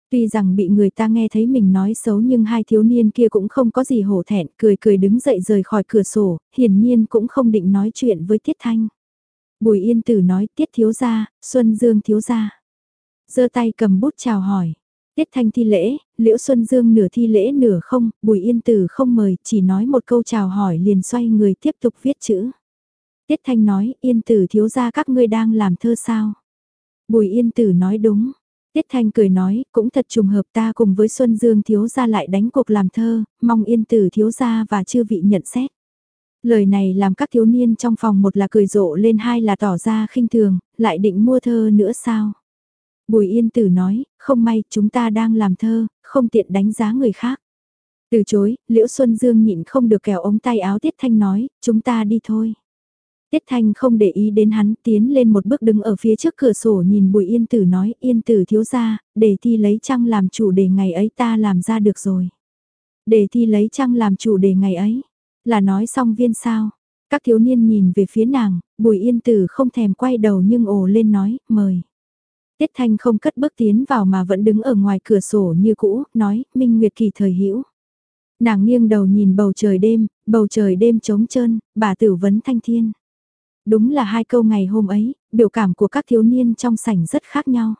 Tuy rằng bị người ta nghe thấy mình nói xấu nhưng hai thiếu niên kia cũng không có gì hổ thẹn, cười cười đứng dậy rời khỏi cửa sổ, hiển nhiên cũng không định nói chuyện với Tiết Thanh. Bùi Yên Tử nói Tiết thiếu gia, Xuân Dương thiếu gia. Giơ tay cầm bút chào hỏi. Tiết Thanh thi lễ, Liễu Xuân Dương nửa thi lễ nửa không, Bùi Yên Tử không mời, chỉ nói một câu chào hỏi liền xoay người tiếp tục viết chữ. Tiết Thanh nói, Yên Tử thiếu gia các ngươi đang làm thơ sao? Bùi Yên Tử nói đúng. Tiết Thanh cười nói, cũng thật trùng hợp ta cùng với Xuân Dương thiếu gia lại đánh cuộc làm thơ, mong Yên Tử thiếu gia và chư vị nhận xét. Lời này làm các thiếu niên trong phòng một là cười rộ lên, hai là tỏ ra khinh thường, lại định mua thơ nữa sao? Bùi Yên Tử nói, không may, chúng ta đang làm thơ, không tiện đánh giá người khác. Từ chối, Liễu Xuân Dương nhịn không được kéo ống tay áo Tiết Thanh nói, chúng ta đi thôi. Tiết Thanh không để ý đến hắn, tiến lên một bước đứng ở phía trước cửa sổ nhìn Bùi Yên Tử nói, Yên Tử thiếu gia, đề thi lấy trăng làm chủ đề ngày ấy ta làm ra được rồi. Đề thi lấy trăng làm chủ đề ngày ấy, là nói xong viên sao. Các thiếu niên nhìn về phía nàng, Bùi Yên Tử không thèm quay đầu nhưng ồ lên nói, mời. Tiết Thanh không cất bước tiến vào mà vẫn đứng ở ngoài cửa sổ như cũ, nói, Minh Nguyệt kỳ thời hữu. Nàng nghiêng đầu nhìn bầu trời đêm, bầu trời đêm trống trơn, bà tử vấn thanh thiên. Đúng là hai câu ngày hôm ấy, biểu cảm của các thiếu niên trong sảnh rất khác nhau.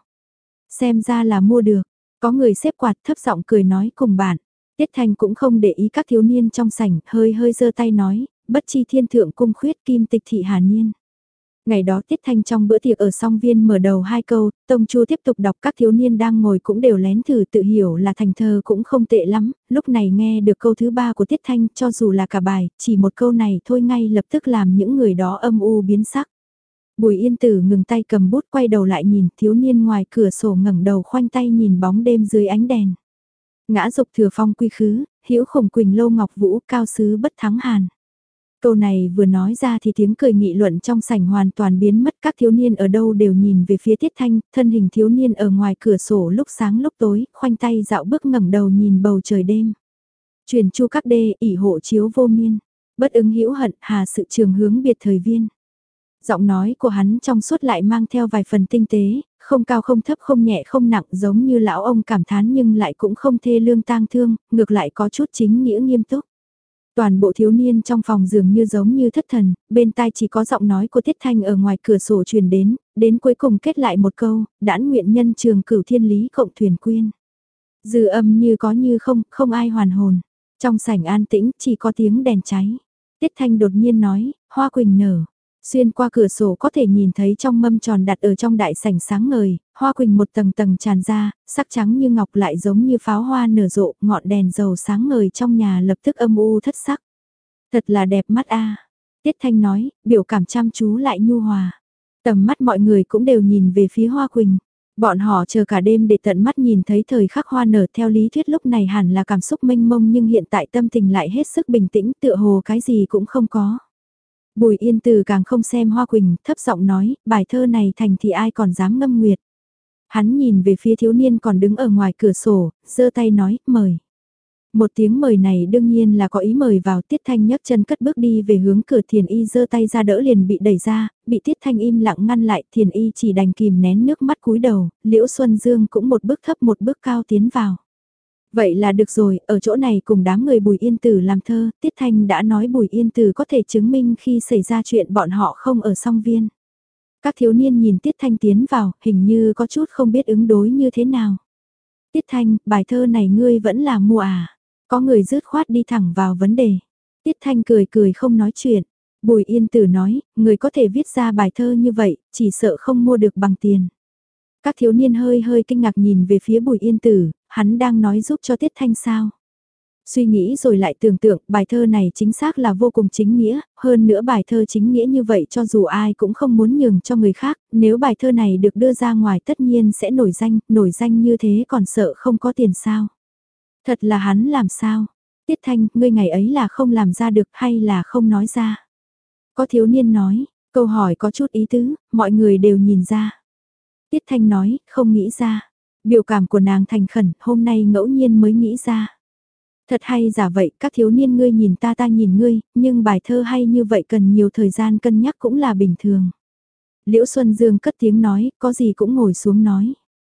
Xem ra là mua được, có người xếp quạt thấp giọng cười nói cùng bạn. Tiết Thanh cũng không để ý các thiếu niên trong sảnh, hơi hơi giơ tay nói, bất chi thiên thượng cung khuyết kim tịch thị hà niên. Ngày đó Tiết Thanh trong bữa tiệc ở song viên mở đầu hai câu, Tông Chu tiếp tục đọc, các thiếu niên đang ngồi cũng đều lén thử tự hiểu là thành thơ cũng không tệ lắm, lúc này nghe được câu thứ ba của Tiết Thanh cho dù là cả bài, chỉ một câu này thôi ngay lập tức làm những người đó âm u biến sắc. Bùi Yên Tử ngừng tay cầm bút quay đầu lại nhìn, thiếu niên ngoài cửa sổ ngẩng đầu khoanh tay nhìn bóng đêm dưới ánh đèn. Ngã dục thừa phong quy khứ, hữu khổng quỳnh lâu ngọc vũ, cao sứ bất thắng hàn. Câu này vừa nói ra thì tiếng cười nghị luận trong sảnh hoàn toàn biến mất, các thiếu niên ở đâu đều nhìn về phía Tiết Thanh, thân hình thiếu niên ở ngoài cửa sổ lúc sáng lúc tối, khoanh tay dạo bước ngẩng đầu nhìn bầu trời đêm. Truyền chu các đê, ỷ hộ chiếu vô miên, bất ứng hữu hận, hà sự trường hướng biệt thời viên. Giọng nói của hắn trong suốt lại mang theo vài phần tinh tế, không cao không thấp không nhẹ không nặng giống như lão ông cảm thán nhưng lại cũng không thê lương tang thương, ngược lại có chút chính nghĩa nghiêm túc. Toàn bộ thiếu niên trong phòng dường như giống như thất thần, bên tai chỉ có giọng nói của Tiết Thanh ở ngoài cửa sổ truyền đến, đến cuối cùng kết lại một câu, đãn nguyện nhân trường cửu thiên lý cộng thuyền quyên. Dư âm như có như không, không ai hoàn hồn. Trong sảnh an tĩnh chỉ có tiếng đèn cháy. Tiết Thanh đột nhiên nói, hoa quỳnh nở. Xuyên qua cửa sổ có thể nhìn thấy trong mâm tròn đặt ở trong đại sảnh sáng ngời, hoa quỳnh một tầng tầng tràn ra, sắc trắng như ngọc lại giống như pháo hoa nở rộ, ngọn đèn dầu sáng ngời trong nhà lập tức âm u thất sắc. Thật là đẹp mắt a. Tiết Thanh nói, biểu cảm chăm chú lại nhu hòa. Tầm mắt mọi người cũng đều nhìn về phía hoa quỳnh. Bọn họ chờ cả đêm để tận mắt nhìn thấy thời khắc hoa nở, theo lý thuyết lúc này hẳn là cảm xúc mênh mông nhưng hiện tại tâm tình lại hết sức bình tĩnh, tựa hồ cái gì cũng không có. Bùi Yên Từ càng không xem hoa quỳnh, thấp giọng nói, bài thơ này thành thì ai còn dám ngâm nguyệt. Hắn nhìn về phía thiếu niên còn đứng ở ngoài cửa sổ, giơ tay nói, mời. Một tiếng mời này đương nhiên là có ý mời vào. Tiết Thanh nhấc chân cất bước đi về hướng cửa, Thiền Y giơ tay ra đỡ liền bị đẩy ra, bị Tiết Thanh im lặng ngăn lại, Thiền Y chỉ đành kìm nén nước mắt cúi đầu, Liễu Xuân Dương cũng một bước thấp một bước cao tiến vào. Vậy là được rồi, ở chỗ này cùng đám người Bùi Yên Tử làm thơ, Tiết Thanh đã nói Bùi Yên Tử có thể chứng minh khi xảy ra chuyện bọn họ không ở song viên. Các thiếu niên nhìn Tiết Thanh tiến vào, hình như có chút không biết ứng đối như thế nào. Tiết Thanh, bài thơ này ngươi vẫn là mua à? Có người dứt khoát đi thẳng vào vấn đề. Tiết Thanh cười cười không nói chuyện. Bùi Yên Tử nói, người có thể viết ra bài thơ như vậy, chỉ sợ không mua được bằng tiền. Các thiếu niên hơi hơi kinh ngạc nhìn về phía Bùi Yên Tử, hắn đang nói giúp cho Tiết Thanh sao? Suy nghĩ rồi lại tưởng tượng, bài thơ này chính xác là vô cùng chính nghĩa, hơn nữa bài thơ chính nghĩa như vậy cho dù ai cũng không muốn nhường cho người khác, nếu bài thơ này được đưa ra ngoài tất nhiên sẽ nổi danh, nổi danh như thế còn sợ không có tiền sao? Thật là hắn làm sao? Tiết Thanh, ngươi ngày ấy là không làm ra được hay là không nói ra? Có thiếu niên nói, câu hỏi có chút ý tứ, mọi người đều nhìn ra. Tiết Thanh nói, không nghĩ ra. Biểu cảm của nàng thành khẩn, hôm nay ngẫu nhiên mới nghĩ ra. Thật hay giả vậy, các thiếu niên ngươi nhìn ta ta nhìn ngươi, nhưng bài thơ hay như vậy cần nhiều thời gian cân nhắc cũng là bình thường. Liễu Xuân Dương cất tiếng nói, có gì cũng ngồi xuống nói.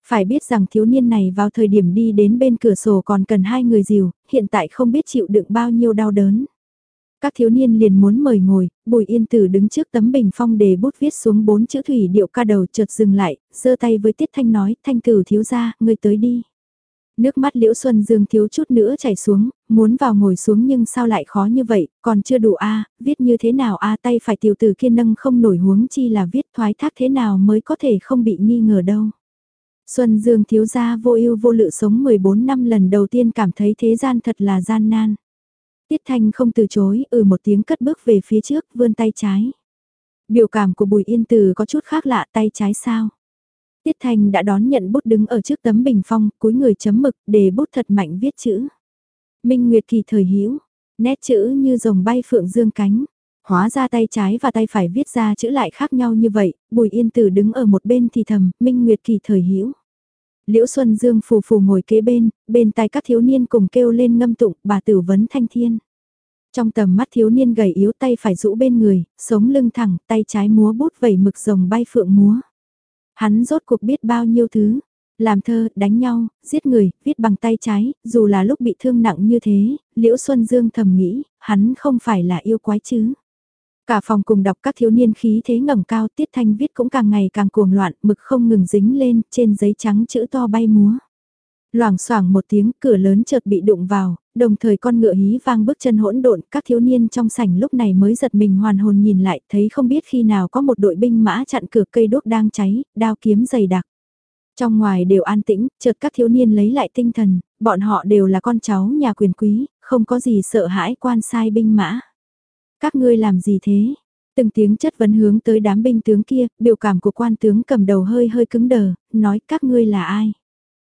Phải biết rằng thiếu niên này vào thời điểm đi đến bên cửa sổ còn cần hai người dìu, hiện tại không biết chịu đựng bao nhiêu đau đớn. Các thiếu niên liền muốn mời ngồi, Bùi Yên Tử đứng trước tấm bình phong đề bút viết xuống bốn chữ thủy điệu ca đầu chợt dừng lại, giơ tay với Tiết Thanh nói, Thanh Tử thiếu gia, ngươi tới đi. Nước mắt Liễu Xuân Dương thiếu chút nữa chảy xuống, muốn vào ngồi xuống nhưng sao lại khó như vậy, còn chưa đủ a, viết như thế nào a, tay phải tiểu tử kia nâng không nổi huống chi là viết thoái thác thế nào mới có thể không bị nghi ngờ đâu. Xuân Dương thiếu gia vô ưu vô lự sống mười bốn năm lần đầu tiên cảm thấy thế gian thật là gian nan. Tiết Thanh không từ chối, ừ một tiếng cất bước về phía trước, vươn tay trái. Biểu cảm của Bùi Yên Từ có chút khác lạ, tay trái sao? Tiết Thanh đã đón nhận bút đứng ở trước tấm bình phong, cúi người chấm mực, để bút thật mạnh viết chữ. Minh Nguyệt kỳ thời hữu, nét chữ như rồng bay phượng dương cánh. Hóa ra tay trái và tay phải viết ra chữ lại khác nhau như vậy, Bùi Yên Tử đứng ở một bên thì thầm, Minh Nguyệt kỳ thời hữu. Liễu Xuân Dương phù phù ngồi kế bên, bên tai các thiếu niên cùng kêu lên ngâm tụng, bà tử vấn thanh thiên. Trong tầm mắt thiếu niên gầy yếu tay phải rũ bên người, sống lưng thẳng, tay trái múa bút vẩy mực rồng bay phượng múa. Hắn rốt cuộc biết bao nhiêu thứ, làm thơ, đánh nhau, giết người, viết bằng tay trái, dù là lúc bị thương nặng như thế, Liễu Xuân Dương thầm nghĩ, hắn không phải là yêu quái chứ. Cả phòng cùng đọc các thiếu niên khí thế ngẩng cao, Tiết Thanh viết cũng càng ngày càng cuồng loạn, mực không ngừng dính lên, trên giấy trắng chữ to bay múa. Loảng xoảng một tiếng, cửa lớn chợt bị đụng vào, đồng thời con ngựa hí vang bước chân hỗn độn, các thiếu niên trong sảnh lúc này mới giật mình hoàn hồn nhìn lại, thấy không biết khi nào có một đội binh mã chặn cửa, cây đuốc đang cháy, đao kiếm dày đặc. Trong ngoài đều an tĩnh, chợt các thiếu niên lấy lại tinh thần, bọn họ đều là con cháu nhà quyền quý, không có gì sợ hãi quan sai binh mã. Các ngươi làm gì thế? Từng tiếng chất vấn hướng tới đám binh tướng kia, biểu cảm của quan tướng cầm đầu hơi hơi cứng đờ, nói các ngươi là ai?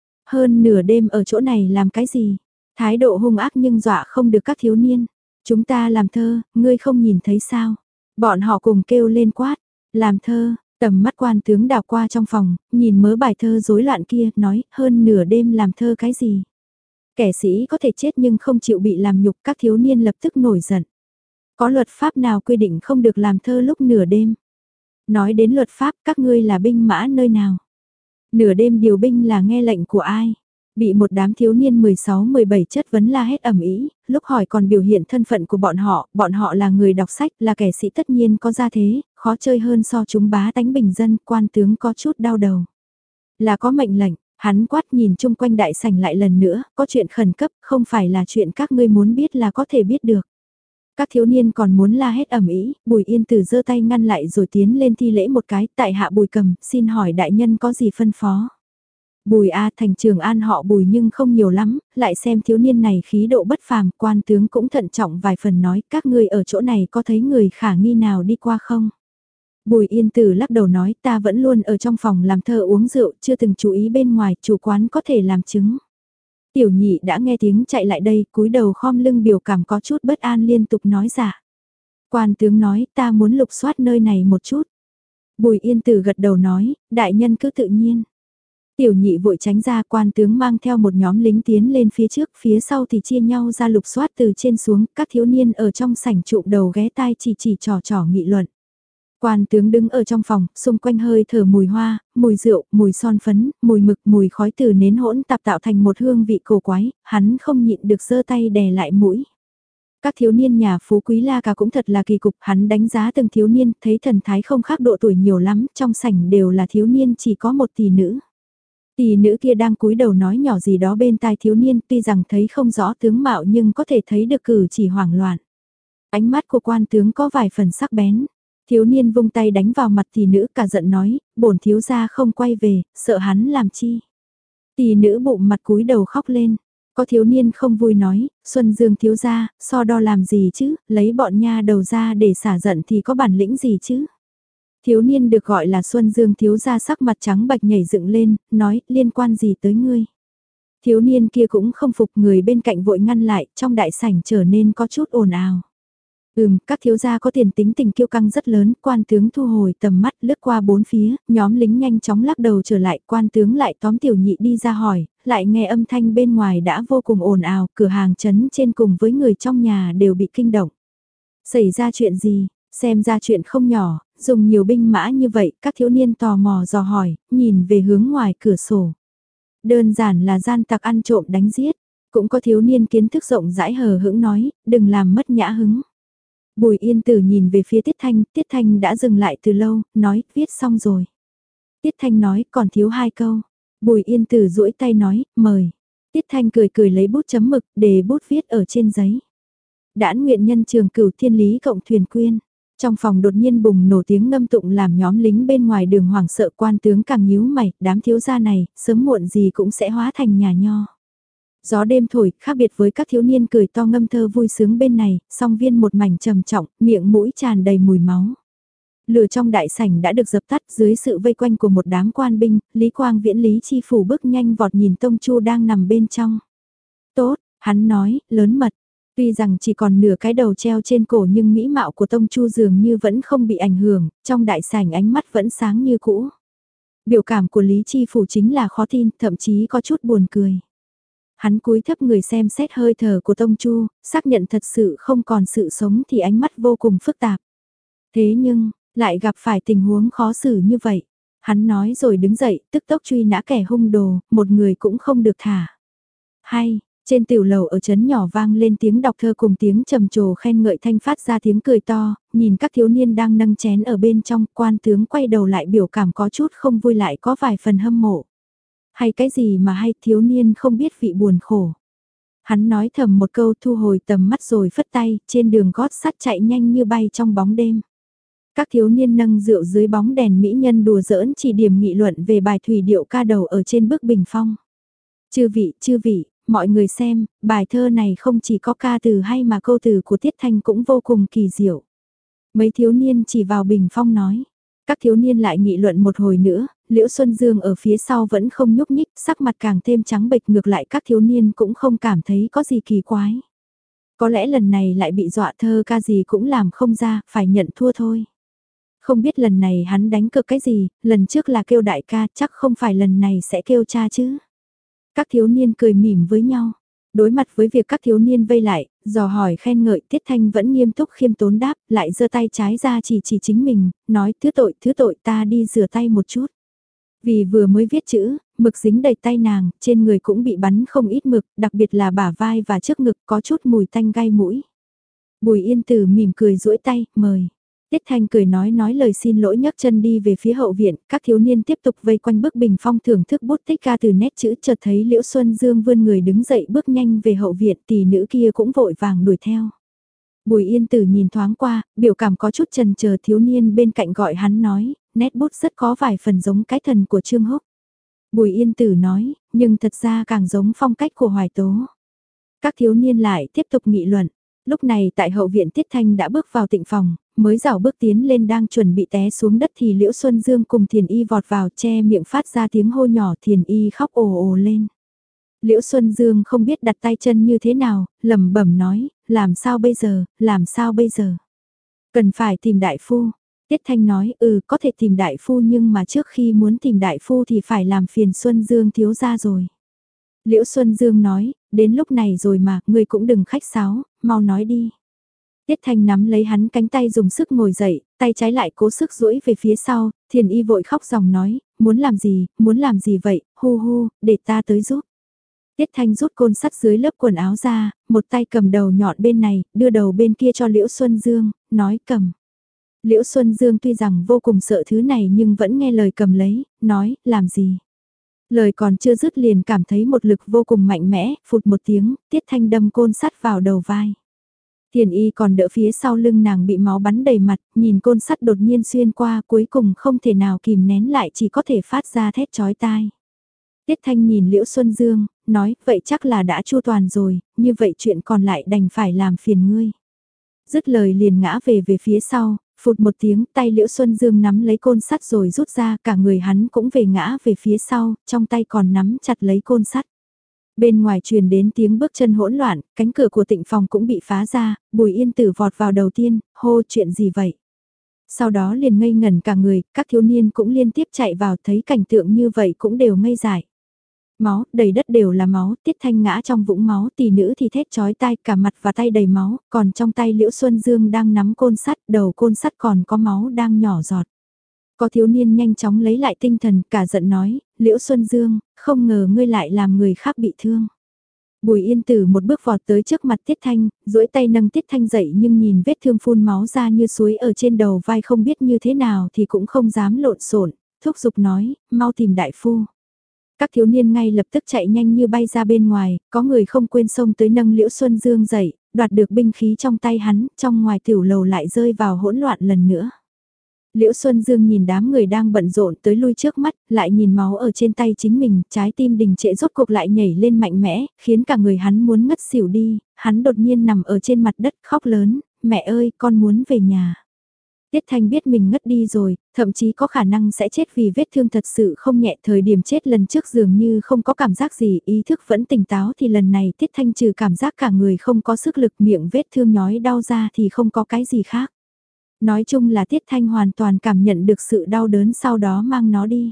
Hơn nửa đêm ở chỗ này làm cái gì? Thái độ hung ác nhưng dọa không được các thiếu niên. Chúng ta làm thơ, ngươi không nhìn thấy sao? Bọn họ cùng kêu lên quát, làm thơ, tầm mắt quan tướng đảo qua trong phòng, nhìn mớ bài thơ rối loạn kia, nói hơn nửa đêm làm thơ cái gì? Kẻ sĩ có thể chết nhưng không chịu bị làm nhục, các thiếu niên lập tức nổi giận. Có luật pháp nào quy định không được làm thơ lúc nửa đêm? Nói đến luật pháp, các ngươi là binh mã nơi nào? Nửa đêm điều binh là nghe lệnh của ai? Bị một đám thiếu niên mười sáu mười bảy chất vấn la hét ầm ĩ, lúc hỏi còn biểu hiện thân phận của bọn họ, bọn họ là người đọc sách, là kẻ sĩ tất nhiên có gia thế, khó chơi hơn so chúng bá tánh bình dân, quan tướng có chút đau đầu. Là có mệnh lệnh, hắn quát nhìn chung quanh đại sảnh lại lần nữa, có chuyện khẩn cấp, không phải là chuyện các ngươi muốn biết là có thể biết được. Các thiếu niên còn muốn la hét ầm ĩ, Bùi Yên Tử giơ tay ngăn lại rồi tiến lên thi lễ một cái, tại hạ Bùi Cầm, xin hỏi đại nhân có gì phân phó. Bùi A thành Trường An họ Bùi nhưng không nhiều lắm, lại xem thiếu niên này khí độ bất phàm, quan tướng cũng thận trọng vài phần nói, các ngươi ở chỗ này có thấy người khả nghi nào đi qua không? Bùi Yên Tử lắc đầu nói, ta vẫn luôn ở trong phòng làm thơ uống rượu, chưa từng chú ý bên ngoài, chủ quán có thể làm chứng. Tiểu nhị đã nghe tiếng chạy lại đây, cúi đầu khom lưng biểu cảm có chút bất an liên tục nói giả. Quan tướng nói, ta muốn lục soát nơi này một chút. Bùi Yên Tử gật đầu nói, đại nhân cứ tự nhiên. Tiểu nhị vội tránh ra, quan tướng mang theo một nhóm lính tiến lên phía trước, phía sau thì chia nhau ra lục soát từ trên xuống, các thiếu niên ở trong sảnh trụm đầu ghé tai chỉ chỉ trò trò nghị luận. Quan tướng đứng ở trong phòng, xung quanh hơi thở mùi hoa, mùi rượu, mùi son phấn, mùi mực, mùi khói từ nến hỗn tạp tạo thành một hương vị cổ quái, hắn không nhịn được giơ tay đè lại mũi. Các thiếu niên nhà phú quý la cả cũng thật là kỳ cục, hắn đánh giá từng thiếu niên, thấy thần thái không khác độ tuổi nhiều lắm, trong sảnh đều là thiếu niên chỉ có một tỷ nữ. Tỷ nữ kia đang cúi đầu nói nhỏ gì đó bên tai thiếu niên, tuy rằng thấy không rõ tướng mạo nhưng có thể thấy được cử chỉ hoảng loạn. Ánh mắt của quan tướng có vài phần sắc bén. Thiếu niên vung tay đánh vào mặt tỷ nữ cả giận nói, bổn thiếu gia không quay về, sợ hắn làm chi. Tỷ nữ bụng mặt cúi đầu khóc lên. Có thiếu niên không vui nói, Xuân Dương thiếu gia, so đo làm gì chứ, lấy bọn nha đầu ra để xả giận thì có bản lĩnh gì chứ. Thiếu niên được gọi là Xuân Dương thiếu gia sắc mặt trắng bạch nhảy dựng lên, nói, liên quan gì tới ngươi. Thiếu niên kia cũng không phục, người bên cạnh vội ngăn lại, trong đại sảnh trở nên có chút ồn ào. Ừm, các thiếu gia có tiền tính tình kiêu căng rất lớn, quan tướng thu hồi tầm mắt lướt qua bốn phía, nhóm lính nhanh chóng lắc đầu trở lại, quan tướng lại tóm tiểu nhị đi ra hỏi, lại nghe âm thanh bên ngoài đã vô cùng ồn ào, cửa hàng trấn trên cùng với người trong nhà đều bị kinh động. Xảy ra chuyện gì, xem ra chuyện không nhỏ, dùng nhiều binh mã như vậy, các thiếu niên tò mò dò hỏi, nhìn về hướng ngoài cửa sổ. Đơn giản là gian tặc ăn trộm đánh giết. Cũng có thiếu niên kiến thức rộng rãi hờ hững nói, đừng làm mất nhã hứng. Bùi Yên Tử nhìn về phía Tiết Thanh, Tiết Thanh đã dừng lại từ lâu, nói, viết xong rồi. Tiết Thanh nói, còn thiếu hai câu. Bùi Yên Tử duỗi tay nói, mời. Tiết Thanh cười cười lấy bút chấm mực, để bút viết ở trên giấy. Đãn nguyện nhân trường cửu thiên lý cộng thuyền quyên. Trong phòng đột nhiên bùng nổ tiếng ngâm tụng làm nhóm lính bên ngoài đường hoảng sợ, quan tướng càng nhíu mày, đám thiếu gia này, sớm muộn gì cũng sẽ hóa thành nhà nho. Gió đêm thổi, khác biệt với các thiếu niên cười to ngâm thơ vui sướng bên này, song viên một mảnh trầm trọng, miệng mũi tràn đầy mùi máu. Lửa trong đại sảnh đã được dập tắt dưới sự vây quanh của một đám quan binh, Lý Quang Viễn Lý Chi Phủ bước nhanh vọt nhìn Tông Chu đang nằm bên trong. Tốt, hắn nói, lớn mật. Tuy rằng chỉ còn nửa cái đầu treo trên cổ nhưng mỹ mạo của Tông Chu dường như vẫn không bị ảnh hưởng, trong đại sảnh ánh mắt vẫn sáng như cũ. Biểu cảm của Lý Chi Phủ chính là khó tin, thậm chí có chút buồn cười. Hắn cúi thấp người xem xét hơi thở của Tông Chu, xác nhận thật sự không còn sự sống thì ánh mắt vô cùng phức tạp. Thế nhưng, lại gặp phải tình huống khó xử như vậy. Hắn nói rồi đứng dậy, tức tốc truy nã kẻ hung đồ, một người cũng không được thả. Hay, trên tiểu lầu ở trấn nhỏ vang lên tiếng đọc thơ cùng tiếng trầm trồ khen ngợi thanh phát ra tiếng cười to, nhìn các thiếu niên đang nâng chén ở bên trong, quan tướng quay đầu lại biểu cảm có chút không vui lại có vài phần hâm mộ. Hay cái gì mà hay, thiếu niên không biết vị buồn khổ. Hắn nói thầm một câu thu hồi tầm mắt rồi phất tay, trên đường gót sắt chạy nhanh như bay trong bóng đêm. Các thiếu niên nâng rượu dưới bóng đèn mỹ nhân đùa giỡn chỉ điểm nghị luận về bài thủy điệu ca đầu ở trên bức bình phong. Chư vị, chư vị, mọi người xem, bài thơ này không chỉ có ca từ hay mà câu từ của Tiết Thanh cũng vô cùng kỳ diệu. Mấy thiếu niên chỉ vào bình phong nói. Các thiếu niên lại nghị luận một hồi nữa, Liễu Xuân Dương ở phía sau vẫn không nhúc nhích, sắc mặt càng thêm trắng bệch, ngược lại các thiếu niên cũng không cảm thấy có gì kỳ quái. Có lẽ lần này lại bị dọa thơ ca gì cũng làm không ra, phải nhận thua thôi. Không biết lần này hắn đánh cược cái gì, lần trước là kêu đại ca, chắc không phải lần này sẽ kêu cha chứ. Các thiếu niên cười mỉm với nhau. Đối mặt với việc các thiếu niên vây lại, dò hỏi khen ngợi, Tiết Thanh vẫn nghiêm túc khiêm tốn đáp, lại giơ tay trái ra chỉ chỉ chính mình, nói thứ tội, thứ tội, ta đi rửa tay một chút. Vì vừa mới viết chữ, mực dính đầy tay nàng, trên người cũng bị bắn không ít mực, đặc biệt là bả vai và trước ngực có chút mùi tanh gai mũi. Bùi Yên Tử mỉm cười duỗi tay, mời. Tiết Thanh cười nói nói lời xin lỗi, nhấc chân đi về phía hậu viện, các thiếu niên tiếp tục vây quanh bức bình phong thưởng thức bút tích ca từ nét chữ, chợt thấy Liễu Xuân Dương vươn người đứng dậy bước nhanh về hậu viện, tỷ nữ kia cũng vội vàng đuổi theo. Bùi Yên Tử nhìn thoáng qua, biểu cảm có chút chần chờ, thiếu niên bên cạnh gọi hắn nói, nét bút rất có vài phần giống cái thần của Trương Húc. Bùi Yên Tử nói, nhưng thật ra càng giống phong cách của Hoài Tố. Các thiếu niên lại tiếp tục nghị luận. Lúc này tại hậu viện Tiết Thanh đã bước vào tịnh phòng, mới rảo bước tiến lên đang chuẩn bị té xuống đất thì Liễu Xuân Dương cùng Thiền Y vọt vào che miệng phát ra tiếng hô nhỏ, Thiền Y khóc ồ ồ lên. Liễu Xuân Dương không biết đặt tay chân như thế nào, lẩm bẩm nói, làm sao bây giờ, làm sao bây giờ. Cần phải tìm đại phu. Tiết Thanh nói, ừ có thể tìm đại phu nhưng mà trước khi muốn tìm đại phu thì phải làm phiền Xuân Dương thiếu gia rồi. Liễu Xuân Dương nói, đến lúc này rồi mà, ngươi cũng đừng khách sáo, mau nói đi. Tiết Thanh nắm lấy hắn cánh tay dùng sức ngồi dậy, tay trái lại cố sức duỗi về phía sau, Thiền Y vội khóc ròng nói, muốn làm gì, muốn làm gì vậy, hu hu, để ta tới giúp. Tiết Thanh rút côn sắt dưới lớp quần áo ra, một tay cầm đầu nhọn bên này, đưa đầu bên kia cho Liễu Xuân Dương, nói cầm. Liễu Xuân Dương tuy rằng vô cùng sợ thứ này nhưng vẫn nghe lời cầm lấy, nói, làm gì. Lời còn chưa dứt liền cảm thấy một lực vô cùng mạnh mẽ, phụt một tiếng, Tiết Thanh đâm côn sắt vào đầu vai. Thiền Y còn đỡ phía sau lưng nàng bị máu bắn đầy mặt, nhìn côn sắt đột nhiên xuyên qua cuối cùng không thể nào kìm nén lại chỉ có thể phát ra thét chói tai. Tiết Thanh nhìn Liễu Xuân Dương, nói, vậy chắc là đã chu toàn rồi, như vậy chuyện còn lại đành phải làm phiền ngươi. Dứt lời liền ngã về về phía sau, phụt một tiếng tay Liễu Xuân Dương nắm lấy côn sắt rồi rút ra, cả người hắn cũng về ngã về phía sau, trong tay còn nắm chặt lấy côn sắt. Bên ngoài truyền đến tiếng bước chân hỗn loạn, cánh cửa của tịnh phòng cũng bị phá ra, Bùi Yên Tử vọt vào đầu tiên, hô chuyện gì vậy? Sau đó liền ngây ngẩn cả người, các thiếu niên cũng liên tiếp chạy vào thấy cảnh tượng như vậy cũng đều ngây dại. Máu, đầy đất đều là máu, Tiết Thanh ngã trong vũng máu, tỷ nữ thì thét chói tai, cả mặt và tay đầy máu, còn trong tay Liễu Xuân Dương đang nắm côn sắt, đầu côn sắt còn có máu đang nhỏ giọt. Có thiếu niên nhanh chóng lấy lại tinh thần, cả giận nói, Liễu Xuân Dương, không ngờ ngươi lại làm người khác bị thương. Bùi Yên Tử một bước vọt tới trước mặt Tiết Thanh, duỗi tay nâng Tiết Thanh dậy nhưng nhìn vết thương phun máu ra như suối ở trên đầu vai không biết như thế nào thì cũng không dám lộn xộn, thúc giục nói, mau tìm đại phu. Các thiếu niên ngay lập tức chạy nhanh như bay ra bên ngoài, có người không quên xông tới nâng Liễu Xuân Dương dậy, đoạt được binh khí trong tay hắn, trong ngoài tiểu lầu lại rơi vào hỗn loạn lần nữa. Liễu Xuân Dương nhìn đám người đang bận rộn tới lui trước mắt, lại nhìn máu ở trên tay chính mình, trái tim đình trệ rốt cuộc lại nhảy lên mạnh mẽ, khiến cả người hắn muốn ngất xỉu đi, hắn đột nhiên nằm ở trên mặt đất khóc lớn, mẹ ơi, con muốn về nhà. Tiết Thanh biết mình ngất đi rồi, thậm chí có khả năng sẽ chết vì vết thương thật sự không nhẹ, thời điểm chết lần trước dường như không có cảm giác gì, ý thức vẫn tỉnh táo thì lần này Tiết Thanh trừ cảm giác cả người không có sức lực, miệng vết thương nhói đau ra thì không có cái gì khác. Nói chung là Tiết Thanh hoàn toàn cảm nhận được sự đau đớn sau đó mang nó đi.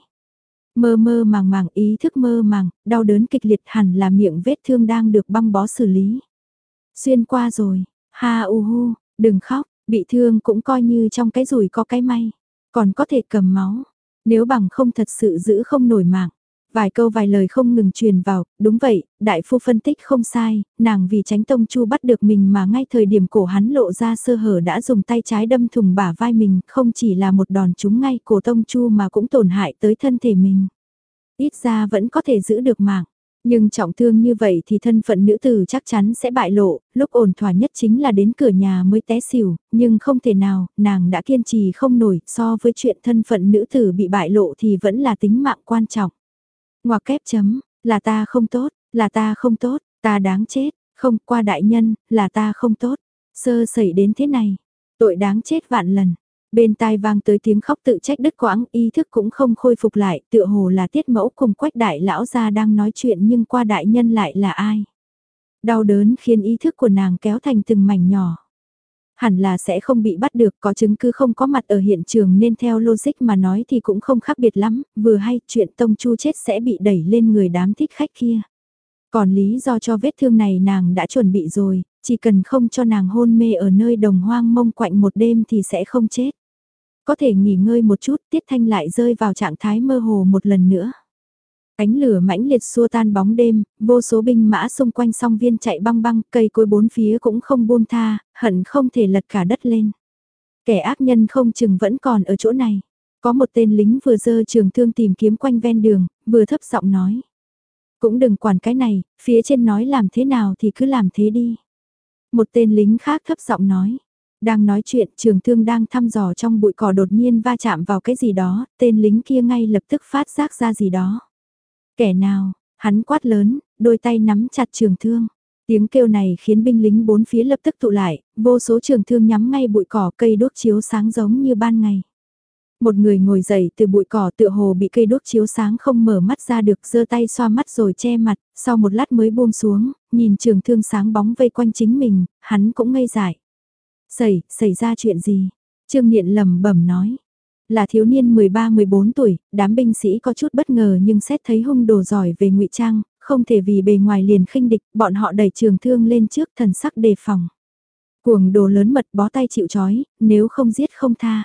Mơ mơ màng màng, ý thức mơ màng, đau đớn kịch liệt, hẳn là miệng vết thương đang được băng bó xử lý. Xuyên qua rồi, ha u hu, đừng khóc, bị thương cũng coi như trong cái rủi có cái may, còn có thể cầm máu, nếu bằng không thật sự giữ không nổi mạng. Vài câu vài lời không ngừng truyền vào, đúng vậy, đại phu phân tích không sai, nàng vì tránh Tông Chu bắt được mình mà ngay thời điểm cổ hắn lộ ra sơ hở đã dùng tay trái đâm thủng bả vai mình, không chỉ là một đòn trúng ngay cổ Tông Chu mà cũng tổn hại tới thân thể mình. Ít ra vẫn có thể giữ được mạng, nhưng trọng thương như vậy thì thân phận nữ tử chắc chắn sẽ bại lộ, lúc ổn thỏa nhất chính là đến cửa nhà mới té xỉu, nhưng không thể nào, nàng đã kiên trì không nổi, so với chuyện thân phận nữ tử bị bại lộ thì vẫn là tính mạng quan trọng. Ngoặc kép chấm, là ta không tốt, là ta không tốt, ta đáng chết, không qua đại nhân, là ta không tốt, sơ sẩy đến thế này, tội đáng chết vạn lần. Bên tai vang tới tiếng khóc tự trách đứt quãng, ý thức cũng không khôi phục lại, tựa hồ là Tiết Mẫu cùng Quách đại lão gia đang nói chuyện nhưng qua đại nhân lại là ai. Đau đớn khiến ý thức của nàng kéo thành từng mảnh nhỏ. Hẳn là sẽ không bị bắt được, có chứng cứ không có mặt ở hiện trường nên theo logic mà nói thì cũng không khác biệt lắm, vừa hay chuyện Tông Chu chết sẽ bị đẩy lên người đám thích khách kia. Còn lý do cho vết thương này nàng đã chuẩn bị rồi, chỉ cần không cho nàng hôn mê ở nơi đồng hoang mông quạnh một đêm thì sẽ không chết. Có thể nghỉ ngơi một chút, Tiết Thanh lại rơi vào trạng thái mơ hồ một lần nữa. Ánh lửa mãnh liệt xua tan bóng đêm, vô số binh mã xung quanh song viên chạy băng băng, cây cối bốn phía cũng không buông tha, hận không thể lật cả đất lên. Kẻ ác nhân không chừng vẫn còn ở chỗ này. Có một tên lính vừa giơ trường thương tìm kiếm quanh ven đường, vừa thấp giọng nói. Cũng đừng quản cái này, phía trên nói làm thế nào thì cứ làm thế đi. Một tên lính khác thấp giọng nói. Đang nói chuyện, trường thương đang thăm dò trong bụi cỏ đột nhiên va chạm vào cái gì đó, tên lính kia ngay lập tức phát giác ra gì đó. Kẻ nào, hắn quát lớn, đôi tay nắm chặt trường thương. Tiếng kêu này khiến binh lính bốn phía lập tức tụ lại, vô số trường thương nhắm ngay bụi cỏ, cây đuốc chiếu sáng giống như ban ngày. Một người ngồi dậy từ bụi cỏ tựa hồ bị cây đuốc chiếu sáng không mở mắt ra được, giơ tay xoa mắt rồi che mặt, sau một lát mới buông xuống, nhìn trường thương sáng bóng vây quanh chính mình, hắn cũng ngây dại. Xảy, xảy ra chuyện gì? Trương Niệm lẩm bẩm nói. Là thiếu niên mười ba mười bốn tuổi, đám binh sĩ có chút bất ngờ nhưng xét thấy hung đồ giỏi về ngụy trang, không thể vì bề ngoài liền khinh địch, bọn họ đẩy trường thương lên trước thần sắc đề phòng. Cuồng đồ lớn mật bó tay chịu trói, nếu không giết không tha.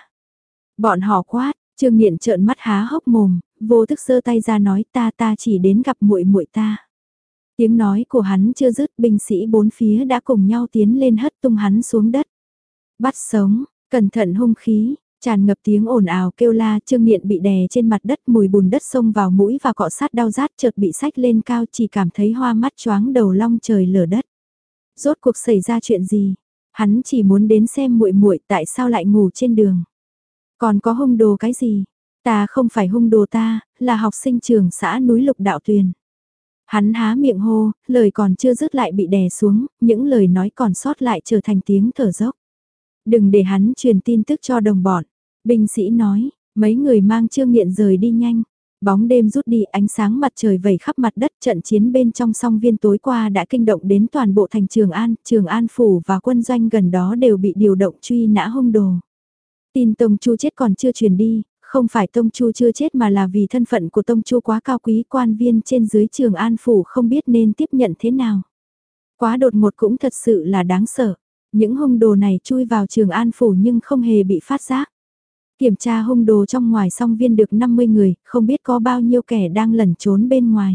Bọn họ quát, Trương Niệm trợn mắt há hốc mồm, vô thức giơ tay ra nói ta ta chỉ đến gặp muội muội ta. Tiếng nói của hắn chưa dứt, binh sĩ bốn phía đã cùng nhau tiến lên hất tung hắn xuống đất. Bắt sống, cẩn thận hung khí, tràn ngập tiếng ồn ào kêu la, Trương Niệm bị đè trên mặt đất, mùi bùn đất xông vào mũi và cọ sát đau rát, chợt bị xách lên cao, chỉ cảm thấy hoa mắt choáng đầu long trời lở đất. Rốt cuộc xảy ra chuyện gì? Hắn chỉ muốn đến xem muội muội tại sao lại ngủ trên đường. Còn có hung đồ cái gì? Ta không phải hung đồ ta, là học sinh trường xã núi Lục Đạo Tuyền. Hắn há miệng hô, lời còn chưa dứt lại bị đè xuống, những lời nói còn sót lại trở thành tiếng thở dốc. Đừng để hắn truyền tin tức cho đồng bọn. Binh sĩ nói, mấy người mang Trương Niệm rời đi nhanh. Bóng đêm rút đi, ánh sáng mặt trời vẩy khắp mặt đất, trận chiến bên trong song viên tối qua đã kinh động đến toàn bộ thành Trường An, Trường An phủ và quân doanh gần đó đều bị điều động truy nã hung đồ. Tin Tông Chu chết còn chưa truyền đi, không phải Tông Chu chưa chết mà là vì thân phận của Tông Chu quá cao quý, quan viên trên dưới Trường An phủ không biết nên tiếp nhận thế nào. Quá đột ngột cũng thật sự là đáng sợ. Những hung đồ này chui vào Trường An phủ nhưng không hề bị phát giác. Kiểm tra hung đồ trong ngoài song viên được năm mươi người, không biết có bao nhiêu kẻ đang lẩn trốn bên ngoài.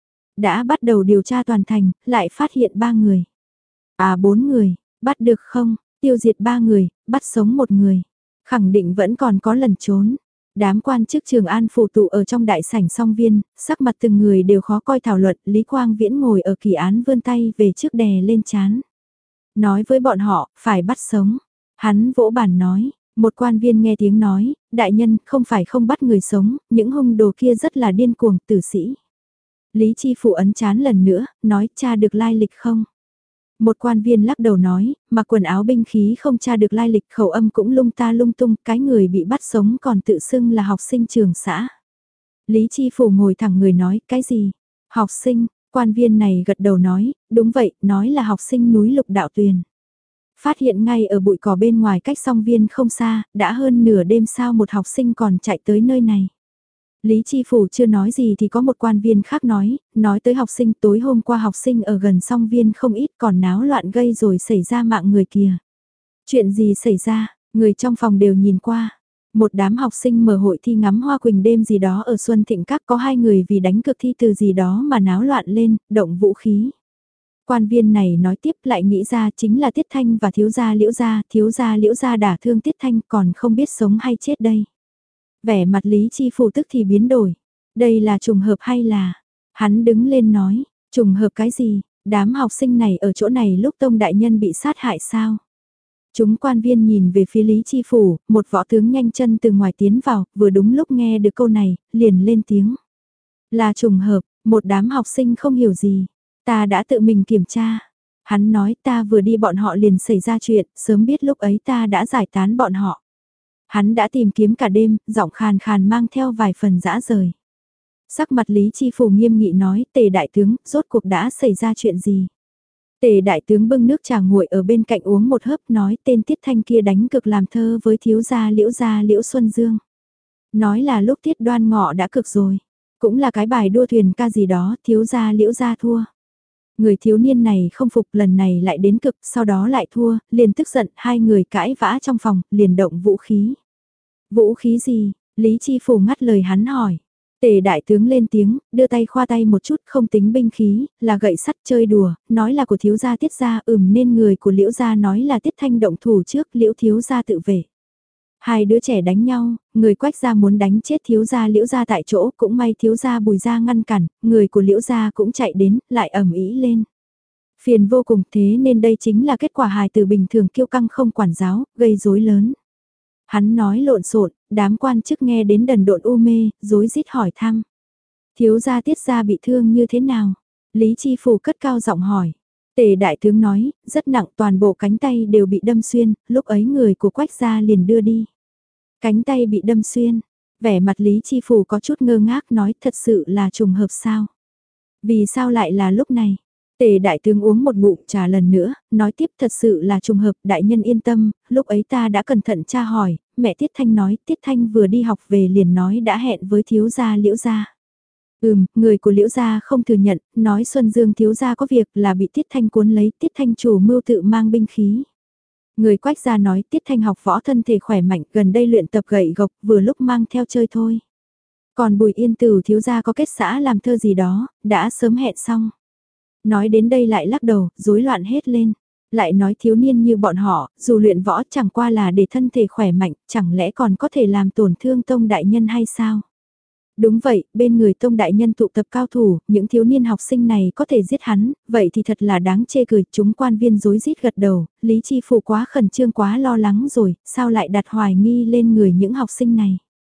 Đã bắt đầu điều tra toàn thành, lại phát hiện ba người. À bốn người, bắt được không, tiêu diệt ba người, bắt sống một người. Khẳng định vẫn còn có lẩn trốn. Đám quan chức Trường An phủ tụ ở trong đại sảnh song viên, sắc mặt từng người đều khó coi thảo luận. Lý Quang Viễn ngồi ở kỳ án vươn tay về trước đè lên chán. Nói với bọn họ, phải bắt sống. Hắn vỗ bàn nói, một quan viên nghe tiếng nói, đại nhân không phải không bắt người sống, những hung đồ kia rất là điên cuồng, tử sĩ. Lý Chi Phủ ấn chán lần nữa, nói cha được lai lịch không? Một quan viên lắc đầu nói, mặc quần áo binh khí không tra được lai lịch, khẩu âm cũng lung ta lung tung, cái người bị bắt sống còn tự xưng là học sinh trường xã. Lý Chi Phủ ngồi thẳng người nói, cái gì? Học sinh, quan viên này gật đầu nói, đúng vậy, nói là học sinh núi Lục Đạo Tuyền. Phát hiện ngay ở bụi cỏ bên ngoài cách song viên không xa, đã hơn nửa đêm sao một học sinh còn chạy tới nơi này. Lý Chi Phủ chưa nói gì thì có một quan viên khác nói, nói tới học sinh tối hôm qua học sinh ở gần song viên không ít còn náo loạn gây rồi xảy ra mạng người kìa. Chuyện gì xảy ra, người trong phòng đều nhìn qua. Một đám học sinh mở hội thi ngắm hoa quỳnh đêm gì đó ở Xuân Thịnh Các có hai người vì đánh cược thi từ gì đó mà náo loạn lên, động vũ khí. Quan viên này nói tiếp lại nghĩ ra chính là Tiết Thanh và thiếu gia Liễu gia, thiếu gia Liễu gia đả thương Tiết Thanh còn không biết sống hay chết đây. Vẻ mặt Lý Chi Phủ tức thì biến đổi. Đây là trùng hợp hay là... Hắn đứng lên nói, trùng hợp cái gì, đám học sinh này ở chỗ này lúc Tông Đại Nhân bị sát hại sao? Chúng quan viên nhìn về phía Lý Chi Phủ, một võ tướng nhanh chân từ ngoài tiến vào, vừa đúng lúc nghe được câu này, liền lên tiếng. Là trùng hợp, một đám học sinh không hiểu gì. Ta đã tự mình kiểm tra. Hắn nói ta vừa đi bọn họ liền xảy ra chuyện, sớm biết lúc ấy ta đã giải tán bọn họ. Hắn đã tìm kiếm cả đêm, giọng khàn khàn mang theo vài phần dã rời. Sắc mặt Lý Chi Phủ nghiêm nghị nói, Tề đại tướng, rốt cuộc đã xảy ra chuyện gì? Tề đại tướng bưng nước trà nguội ở bên cạnh uống một hớp nói tên Tiết Thanh kia đánh cực làm thơ với thiếu gia Liễu gia Liễu Xuân Dương. Nói là lúc Tiết Đoan Ngọ đã cực rồi, cũng là cái bài đua thuyền ca gì đó, thiếu gia Liễu gia thua. Người thiếu niên này không phục lần này lại đến cực, sau đó lại thua, liền tức giận, hai người cãi vã trong phòng, liền động vũ khí. Vũ khí gì? Lý Chi Phủ ngắt lời hắn hỏi. Tề đại tướng lên tiếng, đưa tay khoa tay một chút không tính binh khí, là gậy sắt chơi đùa, nói là của thiếu gia Tiết gia ừm nên người của Liễu gia nói là Tiết Thanh động thủ trước Liễu thiếu gia tự vệ. Hai đứa trẻ đánh nhau, người Quách gia muốn đánh chết thiếu gia Liễu gia tại chỗ, cũng may thiếu gia Bùi gia ngăn cản, người của Liễu gia cũng chạy đến, lại ầm ĩ lên. Phiền vô cùng, thế nên đây chính là kết quả hài từ bình thường kiêu căng không quản giáo, gây rối lớn. Hắn nói lộn xộn, đám quan chức nghe đến đần độn u mê, rối rít hỏi thăm. Thiếu gia Tiết gia bị thương như thế nào? Lý Chi Phủ cất cao giọng hỏi. Tề đại tướng nói, rất nặng, toàn bộ cánh tay đều bị đâm xuyên, lúc ấy người của Quách gia liền đưa đi. Cánh tay bị đâm xuyên, vẻ mặt Lý Chi Phủ có chút ngơ ngác nói thật sự là trùng hợp sao? Vì sao lại là lúc này? Tề đại tướng uống một ngụm trà lần nữa, nói tiếp thật sự là trùng hợp, đại nhân yên tâm, lúc ấy ta đã cẩn thận tra hỏi, mẹ Tiết Thanh nói, Tiết Thanh vừa đi học về liền nói đã hẹn với thiếu gia Liễu gia. Ừm, người của Liễu gia không thừa nhận, nói Xuân Dương thiếu gia có việc là bị Tiết Thanh cuốn lấy, Tiết Thanh chủ mưu tự mang binh khí. Người Quách gia nói Tiết Thanh học võ thân thể khỏe mạnh, gần đây luyện tập gậy gộc, vừa lúc mang theo chơi thôi. Còn Bùi Yên Tử thiếu gia có kết xã làm thơ gì đó, đã sớm hẹn xong. Nói đến đây lại lắc đầu, rối loạn hết lên. Lại nói thiếu niên như bọn họ, dù luyện võ chẳng qua là để thân thể khỏe mạnh, chẳng lẽ còn có thể làm tổn thương Tông Đại Nhân hay sao? Đúng vậy, bên người Tông Đại Nhân tụ tập cao thủ, những thiếu niên học sinh này có thể giết hắn, vậy thì thật là đáng chê cười. Chúng quan viên rối rít gật đầu, Lý Chi Phủ quá khẩn trương quá lo lắng rồi, sao lại đặt hoài nghi lên người những học sinh này?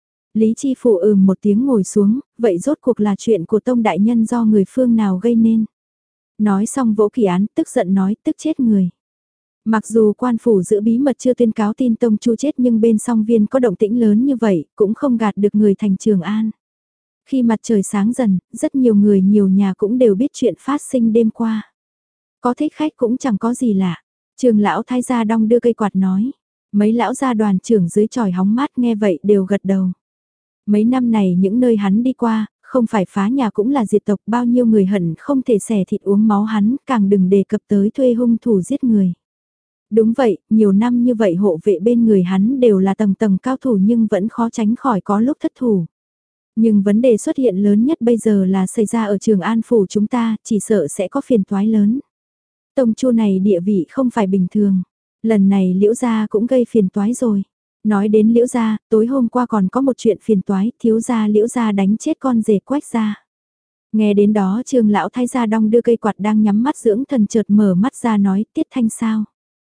Lý Chi Phủ ừm một tiếng ngồi xuống, vậy rốt cuộc là chuyện của Tông Đại Nhân do người phương nào gây nên? Nói xong vỗ kỳ án, tức giận nói, tức chết người. Mặc dù quan phủ giữ bí mật chưa tuyên cáo tin Tông Chu chết nhưng bên song viên có động tĩnh lớn như vậy, cũng không gạt được người thành Trường An. Khi mặt trời sáng dần, rất nhiều người nhiều nhà cũng đều biết chuyện phát sinh đêm qua. Có thích khách cũng chẳng có gì lạ. Trường lão thái gia đong đưa cây quạt nói. Mấy lão gia đoàn trưởng dưới tròi hóng mát nghe vậy đều gật đầu. Mấy năm này những nơi hắn đi qua, không phải phá nhà cũng là diệt tộc, bao nhiêu người hận không thể xẻ thịt uống máu hắn, càng đừng đề cập tới thuê hung thủ giết người. Đúng vậy, nhiều năm như vậy hộ vệ bên người hắn đều là tầng tầng cao thủ nhưng vẫn khó tránh khỏi có lúc thất thủ. Nhưng vấn đề xuất hiện lớn nhất bây giờ là xảy ra ở Trường An Phủ chúng ta, chỉ sợ sẽ có phiền toái lớn. Tông Chu này địa vị không phải bình thường. Lần này Liễu Gia cũng gây phiền toái rồi. Nói đến Liễu Gia, tối hôm qua còn có một chuyện phiền toái, thiếu gia Liễu Gia đánh chết con rể Quách gia. Nghe đến đó Trường lão thái gia đong đưa cây quạt đang nhắm mắt dưỡng thần chợt mở mắt ra nói, Tiết Thanh sao?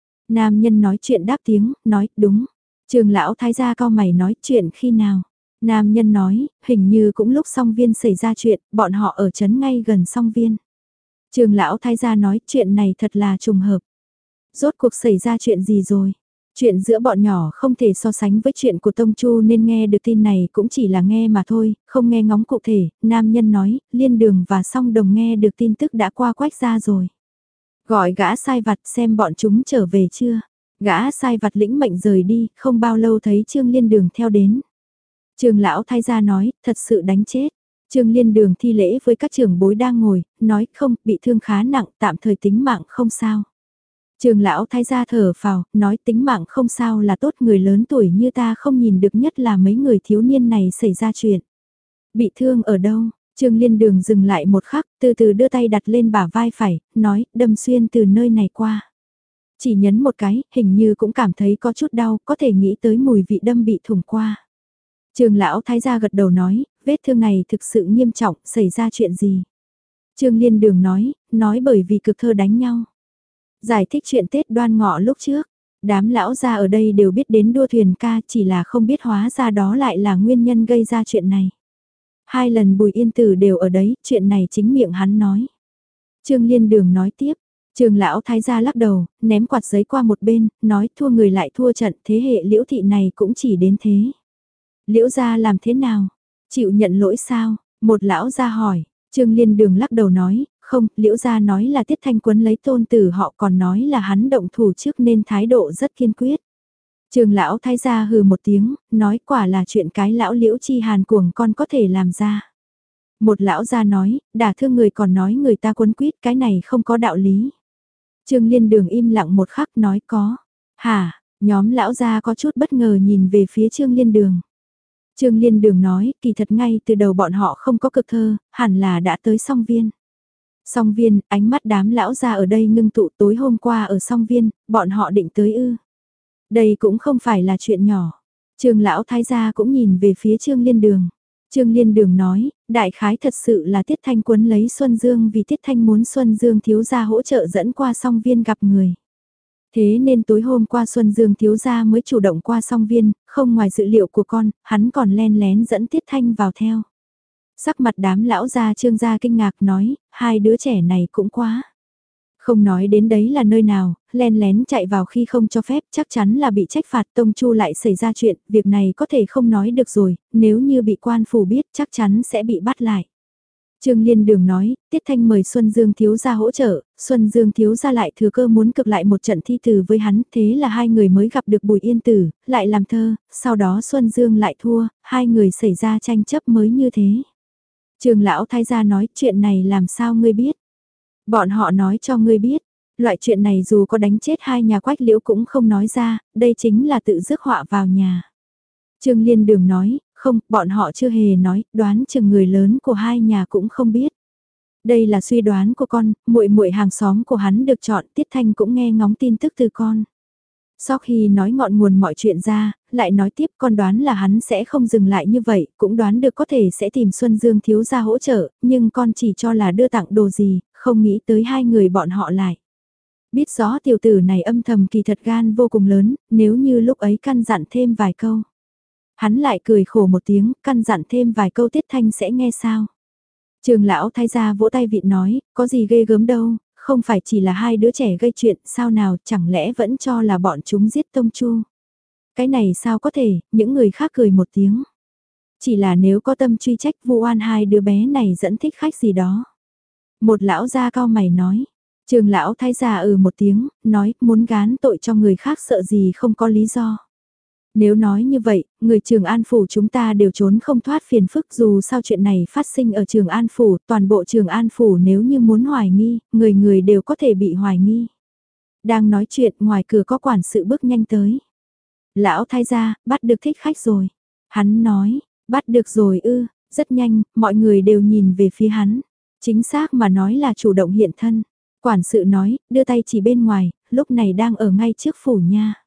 Nam nhân nói chuyện đáp tiếng, nói, đúng. Trường lão thái gia cao mày nói, chuyện khi nào? Nam nhân nói, hình như cũng lúc song viên xảy ra chuyện, bọn họ ở trấn ngay gần song viên. Trường lão thái gia nói, chuyện này thật là trùng hợp. Rốt cuộc xảy ra chuyện gì rồi? Chuyện giữa bọn nhỏ không thể so sánh với chuyện của Tông Chu nên nghe được tin này cũng chỉ là nghe mà thôi, không nghe ngóng cụ thể. Nam nhân nói, Liên Đường và Song Đồng nghe được tin tức đã qua Quách gia rồi. Gọi gã sai vặt xem bọn chúng trở về chưa. Gã sai vặt lĩnh mệnh rời đi, không bao lâu thấy Trương Liên Đường theo đến. Trường lão thái gia nói, thật sự đánh chết. Trương Liên Đường thi lễ với các trưởng bối đang ngồi, nói không, bị thương khá nặng, tạm thời tính mạng không sao. Trường lão thái gia thở phào, nói tính mạng không sao là tốt, người lớn tuổi như ta không nhìn được, nhất là mấy người thiếu niên này xảy ra chuyện. Bị thương ở đâu? Trương Liên Đường dừng lại một khắc, từ từ đưa tay đặt lên bả vai phải, nói, đâm xuyên từ nơi này qua. Chỉ nhấn một cái, hình như cũng cảm thấy có chút đau, có thể nghĩ tới mùi vị đâm bị thủng qua. Trường lão thái gia gật đầu nói, vết thương này thực sự nghiêm trọng, xảy ra chuyện gì? Trương Liên Đường nói, nói bởi vì cực thơ đánh nhau. Giải thích chuyện Tết Đoan Ngọ lúc trước, đám lão gia ở đây đều biết đến đua thuyền ca, chỉ là không biết hóa ra đó lại là nguyên nhân gây ra chuyện này. Hai lần Bùi Yên Tử đều ở đấy, chuyện này chính miệng hắn nói. Trương Liên Đường nói tiếp, Trường lão thái gia lắc đầu, ném quạt giấy qua một bên, nói thua người lại thua trận, thế hệ Liễu thị này cũng chỉ đến thế. Liễu gia làm thế nào? Chịu nhận lỗi sao? Một lão gia hỏi, Trương Liên Đường lắc đầu nói, không, Liễu gia nói là Tiết Thanh Quấn lấy tôn tử họ, còn nói là hắn động thủ trước nên thái độ rất kiên quyết. Trường lão thái gia hừ một tiếng, nói quả là chuyện cái lão Liễu Chi Hàn cuồng con có thể làm ra. Một lão gia nói, đả thương người còn nói người ta quấn quýt, cái này không có đạo lý. Trương Liên Đường im lặng một khắc nói có. Hả, nhóm lão gia có chút bất ngờ nhìn về phía Trương Liên Đường. Trương Liên Đường nói, kỳ thật ngay từ đầu bọn họ không có cực thơ, hẳn là đã tới song viên. Song viên, ánh mắt đám lão gia ở đây ngưng tụ, tối hôm qua ở song viên, bọn họ định tới ư. Đây cũng không phải là chuyện nhỏ. Trương lão thái gia cũng nhìn về phía Trương Liên Đường. Trương Liên Đường nói, đại khái thật sự là Tiết Thanh Quấn lấy Xuân Dương vì Tiết Thanh muốn Xuân Dương thiếu gia hỗ trợ dẫn qua song viên gặp người. Thế nên tối hôm qua Xuân Dương thiếu gia mới chủ động qua song viên, không ngoài dự liệu của con, hắn còn len lén dẫn Tiết Thanh vào theo. Sắc mặt đám lão gia Trương gia kinh ngạc nói, hai đứa trẻ này cũng quá. Không nói đến đấy là nơi nào, len lén chạy vào khi không cho phép, chắc chắn là bị trách phạt. Tông Chu lại xảy ra chuyện, việc này có thể không nói được rồi, nếu như bị quan phủ biết chắc chắn sẽ bị bắt lại. Trương Liên Đường nói, Tiết Thanh mời Xuân Dương thiếu gia hỗ trợ, Xuân Dương thiếu gia lại thừa cơ muốn cực lại một trận thi từ với hắn, thế là hai người mới gặp được Bùi Yên Tử, lại làm thơ, sau đó Xuân Dương lại thua, hai người xảy ra tranh chấp mới như thế. Trường lão thái gia nói, chuyện này làm sao ngươi biết? Bọn họ nói cho ngươi biết, loại chuyện này dù có đánh chết hai nhà Quách Liễu cũng không nói ra, đây chính là tự rước họa vào nhà. Trương Liên Đường nói, không, bọn họ chưa hề nói, đoán chừng người lớn của hai nhà cũng không biết. Đây là suy đoán của con, muội muội hàng xóm của hắn được chọn, Tiết Thanh cũng nghe ngóng tin tức từ con. Sau khi nói ngọn nguồn mọi chuyện ra, lại nói tiếp con đoán là hắn sẽ không dừng lại như vậy, cũng đoán được có thể sẽ tìm Xuân Dương thiếu gia hỗ trợ, nhưng con chỉ cho là đưa tặng đồ gì, không nghĩ tới hai người bọn họ lại. Biết rõ tiểu tử này âm thầm kỳ thật gan vô cùng lớn, nếu như lúc ấy căn dặn thêm vài câu. Hắn lại cười khổ một tiếng, căn dặn thêm vài câu Tiết Thanh sẽ nghe sao. Trường lão thái gia vỗ tay vịn nói, có gì ghê gớm đâu, không phải chỉ là hai đứa trẻ gây chuyện, sao nào, chẳng lẽ vẫn cho là bọn chúng giết Tông Chu. Cái này sao có thể, những người khác cười một tiếng. Chỉ là nếu có tâm truy trách vu oan hai đứa bé này dẫn thích khách gì đó. Một lão gia cao mày nói, trường lão thái gia ừ một tiếng, nói muốn gán tội cho người khác sợ gì không có lý do. Nếu nói như vậy, người Trường An Phủ chúng ta đều trốn không thoát phiền phức, dù sao chuyện này phát sinh ở Trường An Phủ, toàn bộ Trường An Phủ nếu như muốn hoài nghi, người người đều có thể bị hoài nghi. Đang nói chuyện ngoài cửa có quản sự bước nhanh tới. Lão thái gia, bắt được thích khách rồi. Hắn nói, bắt được rồi ư, rất nhanh, mọi người đều nhìn về phía hắn. Chính xác mà nói là chủ động hiện thân. Quản sự nói, đưa tay chỉ bên ngoài, lúc này đang ở ngay trước phủ nha.